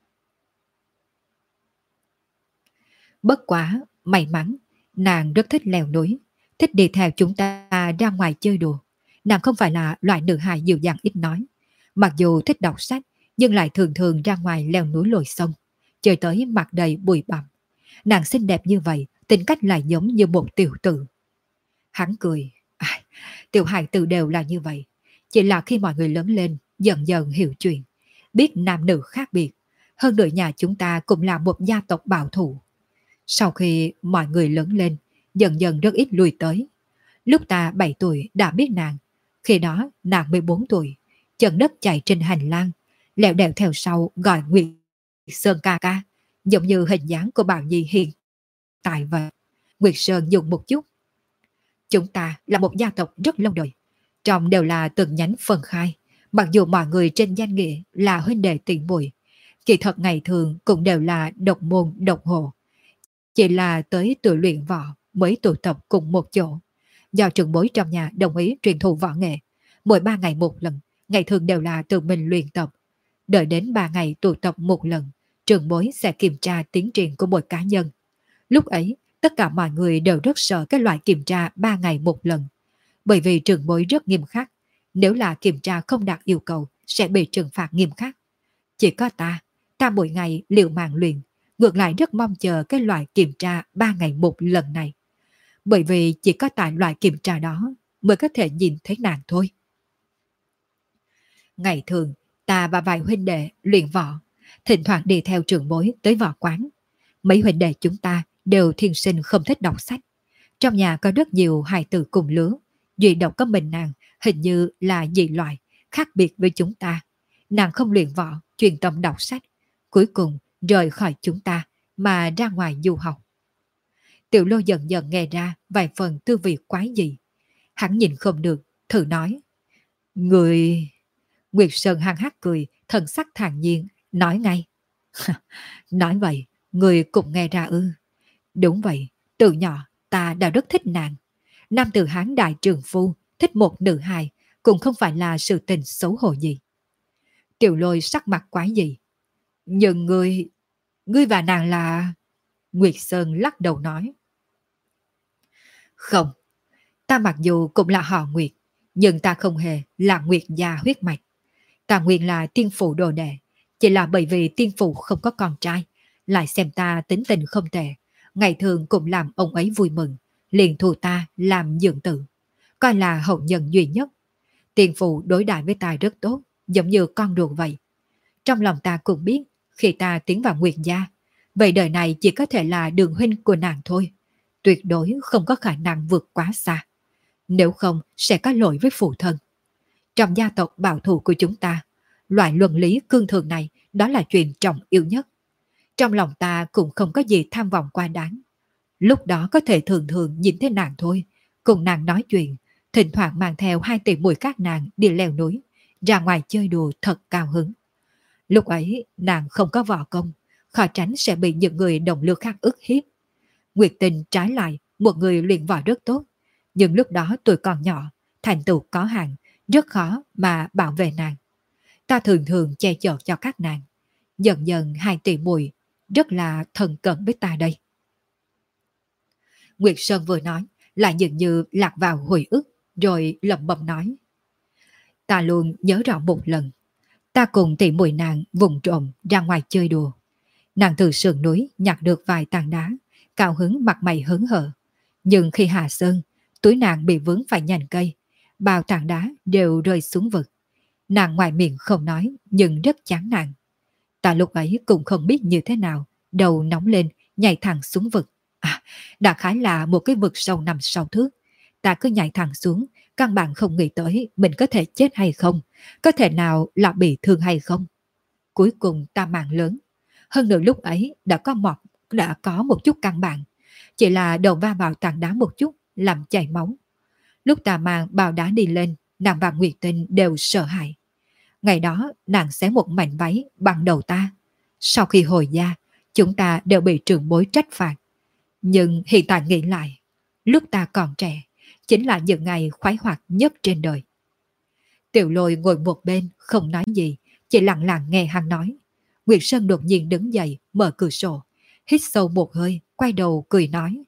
Bất quá, may mắn, nàng rất thích leo núi, thích đi theo chúng ta ra ngoài chơi đùa. Nàng không phải là loại nữ hài dịu dàng ít nói. Mặc dù thích đọc sách, nhưng lại thường thường ra ngoài leo núi lội sông, chơi tới mặt đầy bụi bặm. Nàng xinh đẹp như vậy, tính cách lại giống như một tiểu tử. Hắn cười. Tiểu hài tử đều là như vậy. Chỉ là khi mọi người lớn lên, dần dần hiểu chuyện, biết nam nữ khác biệt. Hơn nữa nhà chúng ta cũng là một gia tộc bảo thủ. Sau khi mọi người lớn lên, dần dần rất ít lui tới. Lúc ta 7 tuổi đã biết nàng, khi đó nàng 14 tuổi, chân đất chạy trên hành lang, lẹo đẹo theo sau gọi Nguyệt Sơn ca ca, giống như hình dáng của Bảo Nhi hiện tại vậy. Nguyệt Sơn dùng một chút. Chúng ta là một gia tộc rất lâu đời, trong đều là từng nhánh phân khai, mặc dù mọi người trên danh nghĩa là huynh đệ tỷ muội, kỳ thật ngày thường cũng đều là độc môn độc hộ. Chỉ là tới tuổi luyện võ mới tụ tập cùng một chỗ. Do trưởng bối trong nhà đồng ý truyền thụ võ nghệ, mỗi 3 ngày một lần, ngày thường đều là tự mình luyện tập. Đợi đến 3 ngày tụ tập một lần, trưởng bối sẽ kiểm tra tiến triển của mỗi cá nhân. Lúc ấy, tất cả mọi người đều rất sợ cái loại kiểm tra 3 ngày một lần. Bởi vì trưởng bối rất nghiêm khắc, nếu là kiểm tra không đạt yêu cầu sẽ bị trừng phạt nghiêm khắc. Chỉ có ta mỗi ngày liều mạng luyện, ngược lại rất mong chờ cái loại kiểm tra 3 ngày một lần này. Bởi vì chỉ có tại loại kiểm tra đó mới có thể nhìn thấy nàng thôi. Ngày thường, ta và vài huynh đệ luyện võ, thỉnh thoảng đi theo trưởng bối tới võ quán. Mấy huynh đệ chúng ta đều thiên sinh không thích đọc sách. Trong nhà có rất nhiều hài tử cùng lứa, duy độc có mình nàng hình như là dị loại, khác biệt với chúng ta. Nàng không luyện võ, chuyên tâm đọc sách, cuối cùng rời khỏi chúng ta mà ra ngoài du học. Tiểu Lô dần dần nghe ra vài phần tư vị quái dị. Hắn nhìn không được, thử nói. Người... Nguyệt Sơn hăng hắc cười, thần sắc thản nhiên, nói ngay. Nói vậy, người cũng nghe ra ư. Đúng vậy, từ nhỏ ta đã rất thích nàng. Nam tử Hán đại trường phu, thích một nữ hài, cũng không phải là sự tình xấu hổ gì. Tiểu Lôi sắc mặt quái dị. Nhưng ngươi và nàng là... Nguyệt Sơn lắc đầu nói. Không, ta mặc dù cũng là họ Nguyệt, nhưng ta không hề là Nguyệt gia huyết mạch. Ta nguyên là tiên phụ đồ đệ, chỉ là bởi vì tiên phụ không có con trai, lại xem ta tính tình không tệ, ngày thường cũng làm ông ấy vui mừng, liền thu ta làm dưỡng tử, coi là hậu nhân duy nhất. Tiên phụ đối đãi với ta rất tốt, giống như con ruột vậy. Trong lòng ta cũng biết, khi ta tiến vào Nguyệt gia, vậy đời này chỉ có thể là đường huynh của nàng thôi, tuyệt đối không có khả năng vượt quá xa. Nếu không sẽ có lỗi với phụ thân. Trong gia tộc bảo thủ của chúng ta, loại luân lý cương thường này đó là chuyện trọng yếu nhất. Trong lòng ta cũng không có gì tham vọng quá đáng. Lúc đó có thể thường thường nhìn thấy nàng thôi, cùng nàng nói chuyện, thỉnh thoảng mang theo 2 tỷ muội các nàng đi leo núi, ra ngoài chơi đùa thật cao hứng. Lúc ấy nàng không có võ công, khó tránh sẽ bị những người đồng lứa khác ức hiếp. Nguyệt Tình trái lại, một người luyện võ rất tốt, nhưng lúc đó tuổi còn nhỏ, thành tựu có hạn, rất khó mà bảo vệ nàng. Ta thường thường che chở cho các nàng. Dần dần 2 tỷ muội rất là thân cận với ta đây. Nguyệt Sơn vừa nói, lại dường như lạc vào hồi ức, rồi lẩm bẩm nói. Ta luôn nhớ rõ một lần, ta cùng tỷ muội nàng vùng trộm ra ngoài chơi đùa. Nàng từ sườn núi nhặt được vài tảng đá, cao hứng mặt mày hớn hở. Nhưng khi hạ sơn, túi nàng bị vướng phải nhành cây, bao tảng đá đều rơi xuống vực. Nàng ngoài miệng không nói, nhưng rất chán nản. Ta lúc ấy cũng không biết như thế nào, đầu nóng lên, nhảy thẳng xuống vực. Đại khái là một cái vực sâu 5-6 thước. Ta cứ nhảy thẳng xuống, căn bản không nghĩ tới mình có thể chết hay không, có thể nào là bị thương hay không. Cuối cùng ta mạng lớn. Hơn nữa lúc ấy đã có một chút căn bản, chỉ là đầu va vào tảng đá một chút, làm chảy máu. Lúc ta mang bao đá đi lên, nàng và Nguyệt Tinh đều sợ hãi. Ngày đó nàng xé một mảnh váy bằng đầu ta. Sau khi hồi gia, chúng ta đều bị trưởng bối trách phạt. Nhưng hiện tại nghĩ lại, lúc ta còn trẻ, chính là những ngày khoái hoạt nhất trên đời. Tiểu Lôi ngồi một bên, không nói gì, chỉ lặng lặng nghe hắn nói. Nguyệt Sơn đột nhiên đứng dậy, mở cửa sổ, hít sâu một hơi, quay đầu cười nói.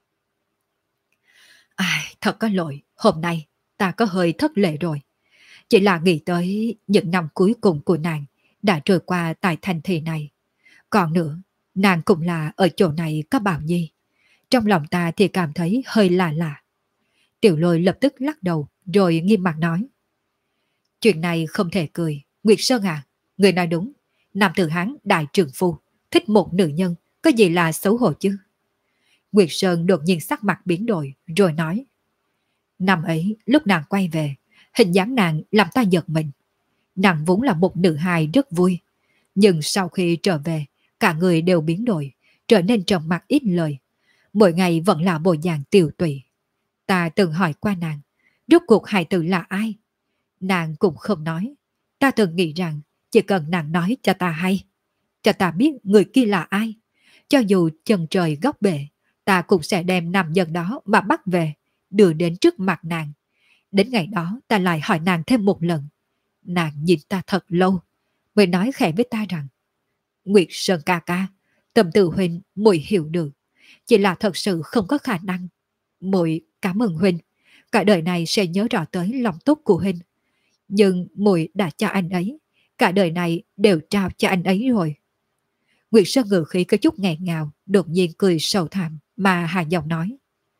Thật có lỗi, hôm nay ta có hơi thất lễ rồi. Chỉ là nghĩ tới những năm cuối cùng của nàng đã trôi qua tại thành thị này. Còn nữa, nàng cũng là ở chỗ này có Bảo Nhi. Trong lòng ta thì cảm thấy hơi lạ lạ. Tiểu Lôi lập tức lắc đầu rồi nghiêm mặt nói. Chuyện này không thể cười. Nguyệt Sơn à, người nói đúng. Nam tử Hán đại trường phu, thích một nữ nhân, có gì là xấu hổ chứ? Nguyệt Sơn đột nhiên sắc mặt biến đổi rồi nói. Năm ấy lúc nàng quay về, hình dáng nàng làm ta giật mình. Nàng vốn là một nữ hài rất vui, nhưng sau khi trở về, cả người đều biến đổi, trở nên trầm mặc ít lời. Mỗi ngày vẫn là bộ dạng tiều tụy. Ta từng hỏi qua nàng, rốt cuộc hài tử là ai? Nàng cũng không nói. Ta từng nghĩ rằng chỉ cần nàng nói cho ta hay, cho ta biết người kia là ai, cho dù chân trời góc bể, ta cũng sẽ đem nam nhân đó mà bắt về, đưa đến trước mặt nàng. Đến ngày đó ta lại hỏi nàng thêm một lần. Nàng nhìn ta thật lâu, mới nói khẽ với ta rằng, Nguyệt Sơn ca ca, tâm tư huynh muội hiểu được, chỉ là thật sự không có khả năng. Muội cảm ơn huynh, cả đời này sẽ nhớ rõ tới lòng tốt của huynh. Nhưng muội đã cho anh ấy, cả đời này đều trao cho anh ấy rồi. Nguyệt Sơn ngữ khí có chút nghẹn ngào, đột nhiên cười sầu thảm mà hạ giọng nói.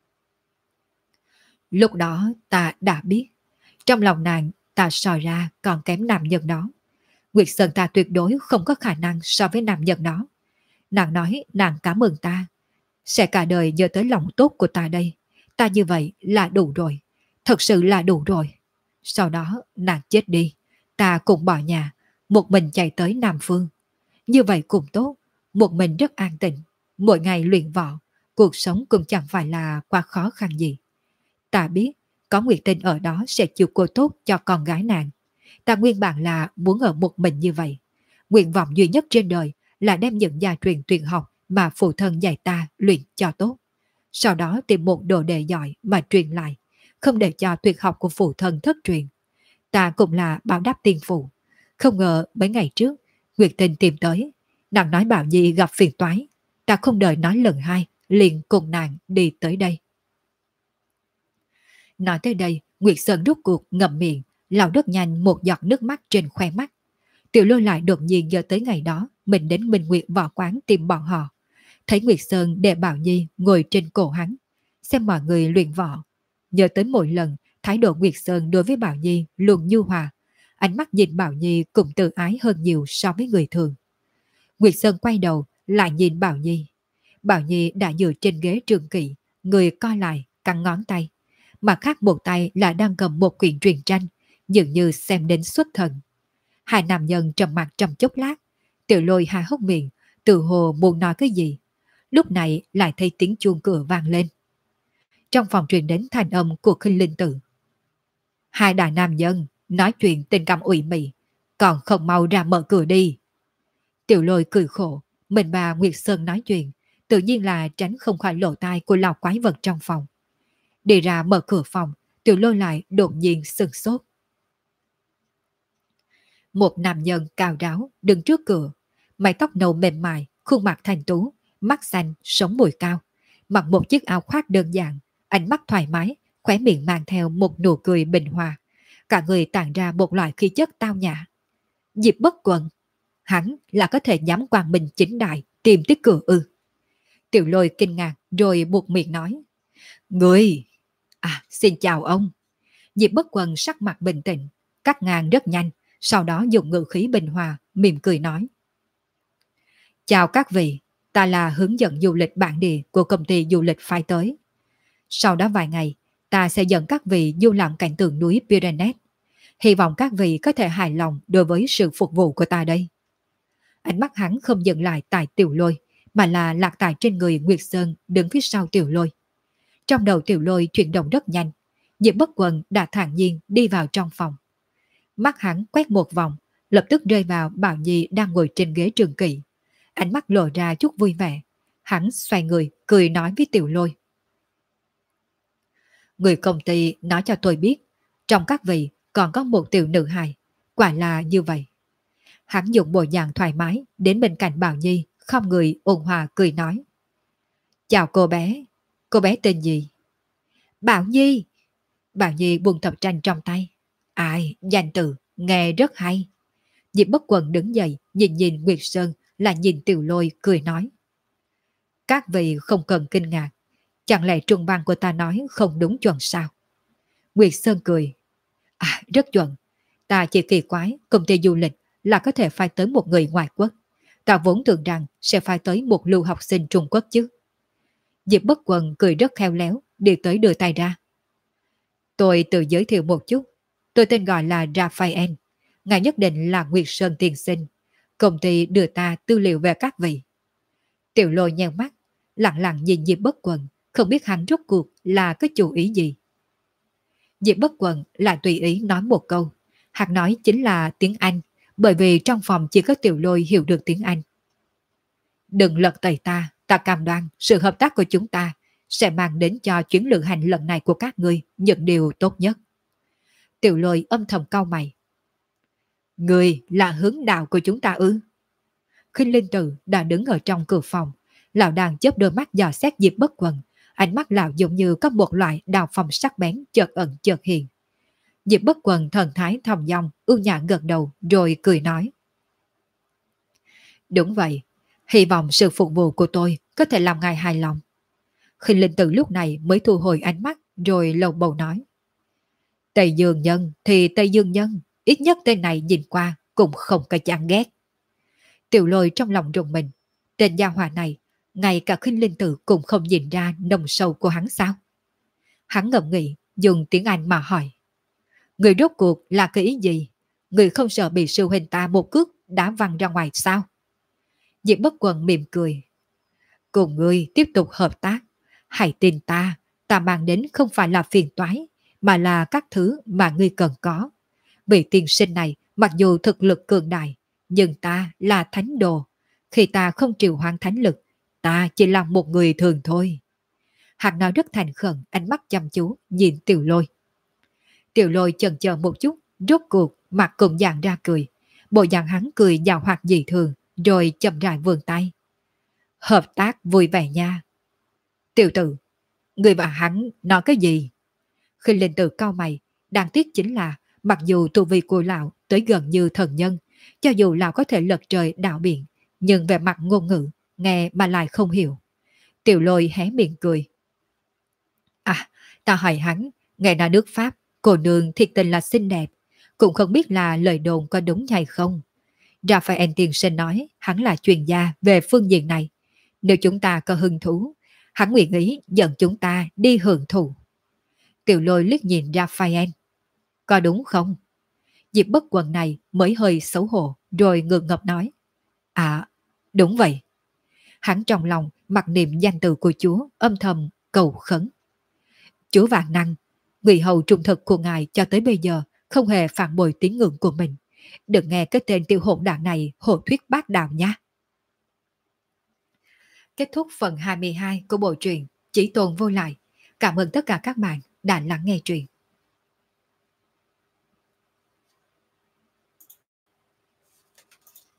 Lúc đó ta đã biết, trong lòng nàng ta soi ra còn kém nam nhân đó. Nguyệt Sơn ta tuyệt đối không có khả năng so với nam nhân đó. Nàng nói nàng cảm ơn ta, sẽ cả đời nhớ tới lòng tốt của ta đây. Ta như vậy là đủ rồi, thật sự là đủ rồi. Sau đó nàng chết đi, ta cũng bỏ nhà, một mình chạy tới Nam Phương. Như vậy cũng tốt, một mình rất an tĩnh, mỗi ngày luyện võ, cuộc sống cũng chẳng phải là quá khó khăn gì. Ta biết, có Nguyệt Tinh ở đó sẽ chịu cô tốt cho con gái nàng. Ta nguyên bản là muốn ở một mình như vậy. Nguyện vọng duy nhất trên đời là đem những gia truyền tuyệt học mà phụ thân dạy ta luyện cho tốt. Sau đó tìm một đồ đệ giỏi mà truyền lại, không để cho tuyệt học của phụ thân thất truyền. Ta cũng là báo đáp tiên phụ. Không ngờ mấy ngày trước, Nguyệt Tình tìm tới, nàng nói Bảo Nhi gặp phiền toái. Ta không đợi nói lần hai, liền cùng nàng đi tới đây. Nói tới đây, Nguyệt Sơn rút cuộc ngậm miệng, lau rất nhanh một giọt nước mắt trên khoe mắt. Tiểu Lôi lại đột nhiên nhớ tới ngày đó mình đến Minh Nguyệt võ quán tìm bọn họ. Thấy Nguyệt Sơn để Bảo Nhi ngồi trên cổ hắn, xem mọi người luyện võ. Nhớ tới mỗi lần thái độ Nguyệt Sơn đối với Bảo Nhi luôn nhu hòa, ánh mắt nhìn Bảo Nhi cũng tự ái hơn nhiều so với người thường. Nguyệt Sơn quay đầu lại nhìn Bảo Nhi. Bảo Nhi đã dựa trên ghế trường kỷ, người co lại, cắn ngón tay. Mặt khác một tay là đang cầm một quyển truyện tranh, dường như xem đến xuất thần. Hai nam nhân trầm mặt trong chốc lát, Tiểu Lôi há hốc miệng, tự hồ muốn nói cái gì. Lúc này lại thấy tiếng chuông cửa vang lên. Trong phòng truyền đến thanh âm của Khinh Linh Tử. Hai đại nam nhân nói chuyện tình cảm ủy mị, còn không mau ra mở cửa đi. Tiểu Lôi cười khổ, mình bà Nguyệt Sơn nói chuyện, tự nhiên là tránh không khỏi lỗ tai của lão quái vật trong phòng. Đi ra mở cửa phòng, Tiểu Lôi lại đột nhiên sửng sốt. Một nam nhân cao ráo đứng trước cửa, mái tóc nâu mềm mại, khuôn mặt thanh tú, mắt xanh, sống mũi cao, mặc một chiếc áo khoác đơn giản, ánh mắt thoải mái, khóe miệng mang theo một nụ cười bình hòa, cả người tản ra một loại khí chất tao nhã. Diệp Bất Quần, hắn là có thể dám quang minh chính đại tìm tới cửa ư? Tiểu Lôi kinh ngạc rồi buộc miệng nói: Người, xin chào ông. Diệp Bất Quần sắc mặt bình tĩnh, cắt ngang rất nhanh, sau đó dùng ngữ khí bình hòa, mỉm cười nói: Chào các vị, ta là hướng dẫn du lịch bản địa của công ty du lịch phái tới. Sau đó vài ngày, ta sẽ dẫn các vị du lãm cảnh tượng núi Pyrenees. Hy vọng các vị có thể hài lòng đối với sự phục vụ của ta đây. Ánh mắt hắn không dừng lại tại Tiểu Lôi, mà là lạc tại trên người Nguyệt Sơn đứng phía sau Tiểu Lôi. Trong đầu Tiểu Lôi chuyển động rất nhanh, Diệp Bất Quần đã thản nhiên đi vào trong phòng. Mắt hắn quét một vòng, lập tức rơi vào Bảo Nhi đang ngồi trên ghế trường kỷ. Ánh mắt lộ ra chút vui vẻ. Hắn xoay người, cười nói với Tiểu Lôi: Người công ty nói cho tôi biết, trong các vị còn có một tiểu nữ hài. Quả là như vậy. Hắn dùng bộ dạng thoải mái đến bên cạnh Bảo Nhi, không người ôn hòa cười nói: Chào cô bé tên gì? Bảo Nhi. Bảo Nhi buông tập tranh trong tay. Ai, danh từ, nghe rất hay. Diệp Bất Quần đứng dậy, nhìn Nguyệt Sơn, là nhìn Tiểu Lôi cười nói: Các vị không cần kinh ngạc, chẳng lẽ trung văn của ta nói không đúng chuẩn sao? Nguyệt Sơn cười: Rất chuẩn. Ta chỉ kỳ quái công ty du lịch là có thể phái tới một người ngoại quốc. Ta vốn tưởng rằng sẽ phái tới một lưu học sinh Trung Quốc chứ. Diệp Bất Quần cười rất khéo léo, đi tới đưa tay ra. Tôi tự giới thiệu một chút. Tôi tên gọi là Raphael. Ngài nhất định là Nguyệt Sơn tiên sinh. Công ty đưa ta tư liệu về các vị. Tiểu Lôi nheo mắt, lặng lặng nhìn Diệp Bất Quần, không biết hắn rốt cuộc là cái chủ ý gì. Diệp Bất Quần lại tùy ý nói một câu. Hắn nói chính là tiếng Anh, bởi vì trong phòng chỉ có Tiểu Lôi hiểu được tiếng Anh. Đừng lật tẩy ta, ta cam đoan sự hợp tác của chúng ta sẽ mang đến cho chuyến lữ hành lần này của các ngươi những điều tốt nhất. Tiểu Lôi âm thầm cau mày. Người là hướng đạo của chúng ta ư? Khinh Linh Tử đã đứng ở trong cửa phòng, lão đang chớp đôi mắt dò xét Diệp Bất Quần, ánh mắt lão giống như có một loại đào phòng sắc bén chợt ẩn chợt hiện. Diệp Bất Quần thần thái thong dong, ưu nhã gật đầu rồi cười nói: Đúng vậy, hy vọng sự phục vụ của tôi có thể làm ngài hài lòng. Khinh Linh Tử lúc này mới thu hồi ánh mắt rồi lầu bầu nói: Tây Dương Nhân thì Tây Dương Nhân, ít nhất tên này nhìn qua cũng không có chán ghét. Tiểu Lôi trong lòng rùng mình, tên gia hỏa này, ngay cả Khinh Linh Tử cũng không nhìn ra nồng sâu của hắn sao? Hắn ngẫm nghĩ, dùng tiếng Anh mà hỏi: Người rốt cuộc là cái ý gì? Người không sợ bị sư huynh ta một cước đá văng ra ngoài sao? Diệp Bất Quần mỉm cười: Cùng người tiếp tục hợp tác. Hãy tin ta, ta mang đến không phải là phiền toái, mà là các thứ mà ngươi cần có. Vị tiên sinh này mặc dù thực lực cường đại, nhưng ta là thánh đồ. Khi ta không triệu hoán thánh lực, ta chỉ là một người thường thôi. Hắn nói rất thành khẩn, ánh mắt chăm chú, nhìn Tiểu Lôi. Tiểu Lôi chần chờ một chút, rốt cuộc, mặt cũng dàn ra cười. Bộ dạng hắn cười giàu hoạt dị thường, rồi chậm rãi vươn tay. Hợp tác vui vẻ nha. Tiểu tử, người và hắn nói cái gì? Khi Linh Tử cau mày, đáng tiếc chính là, mặc dù tu vi của lão tới gần như thần nhân, cho dù lão có thể lật trời đảo biển, nhưng về mặt ngôn ngữ, nghe mà lại không hiểu. Tiểu Lôi hé miệng cười. À, ta hỏi hắn, nghe nói nước Pháp, cô nương thiệt tình là xinh đẹp, cũng không biết là lời đồn có đúng hay không. Raphael tiên sinh nói hắn là chuyên gia về phương diện này. Nếu chúng ta có hứng thú, hắn nguyện ý dẫn chúng ta đi hưởng thụ. Tiểu Lôi liếc nhìn Raphael. Có đúng không? Diệp Bất Quần này mới hơi xấu hổ rồi ngượng ngập nói. À, đúng vậy. Hắn trong lòng mặc niệm danh từ của Chúa âm thầm cầu khấn. Chúa vạn năng, người hầu trung thực của ngài cho tới bây giờ không hề phản bội tín ngưỡng của mình. Đừng nghe cái tên tiêu hỗn đảng này hồ thuyết bác đạo nha. Kết thúc phần 22 của bộ truyện Chỉ Tồn Vô Lại. Cảm ơn tất cả các bạn đã lắng nghe truyện.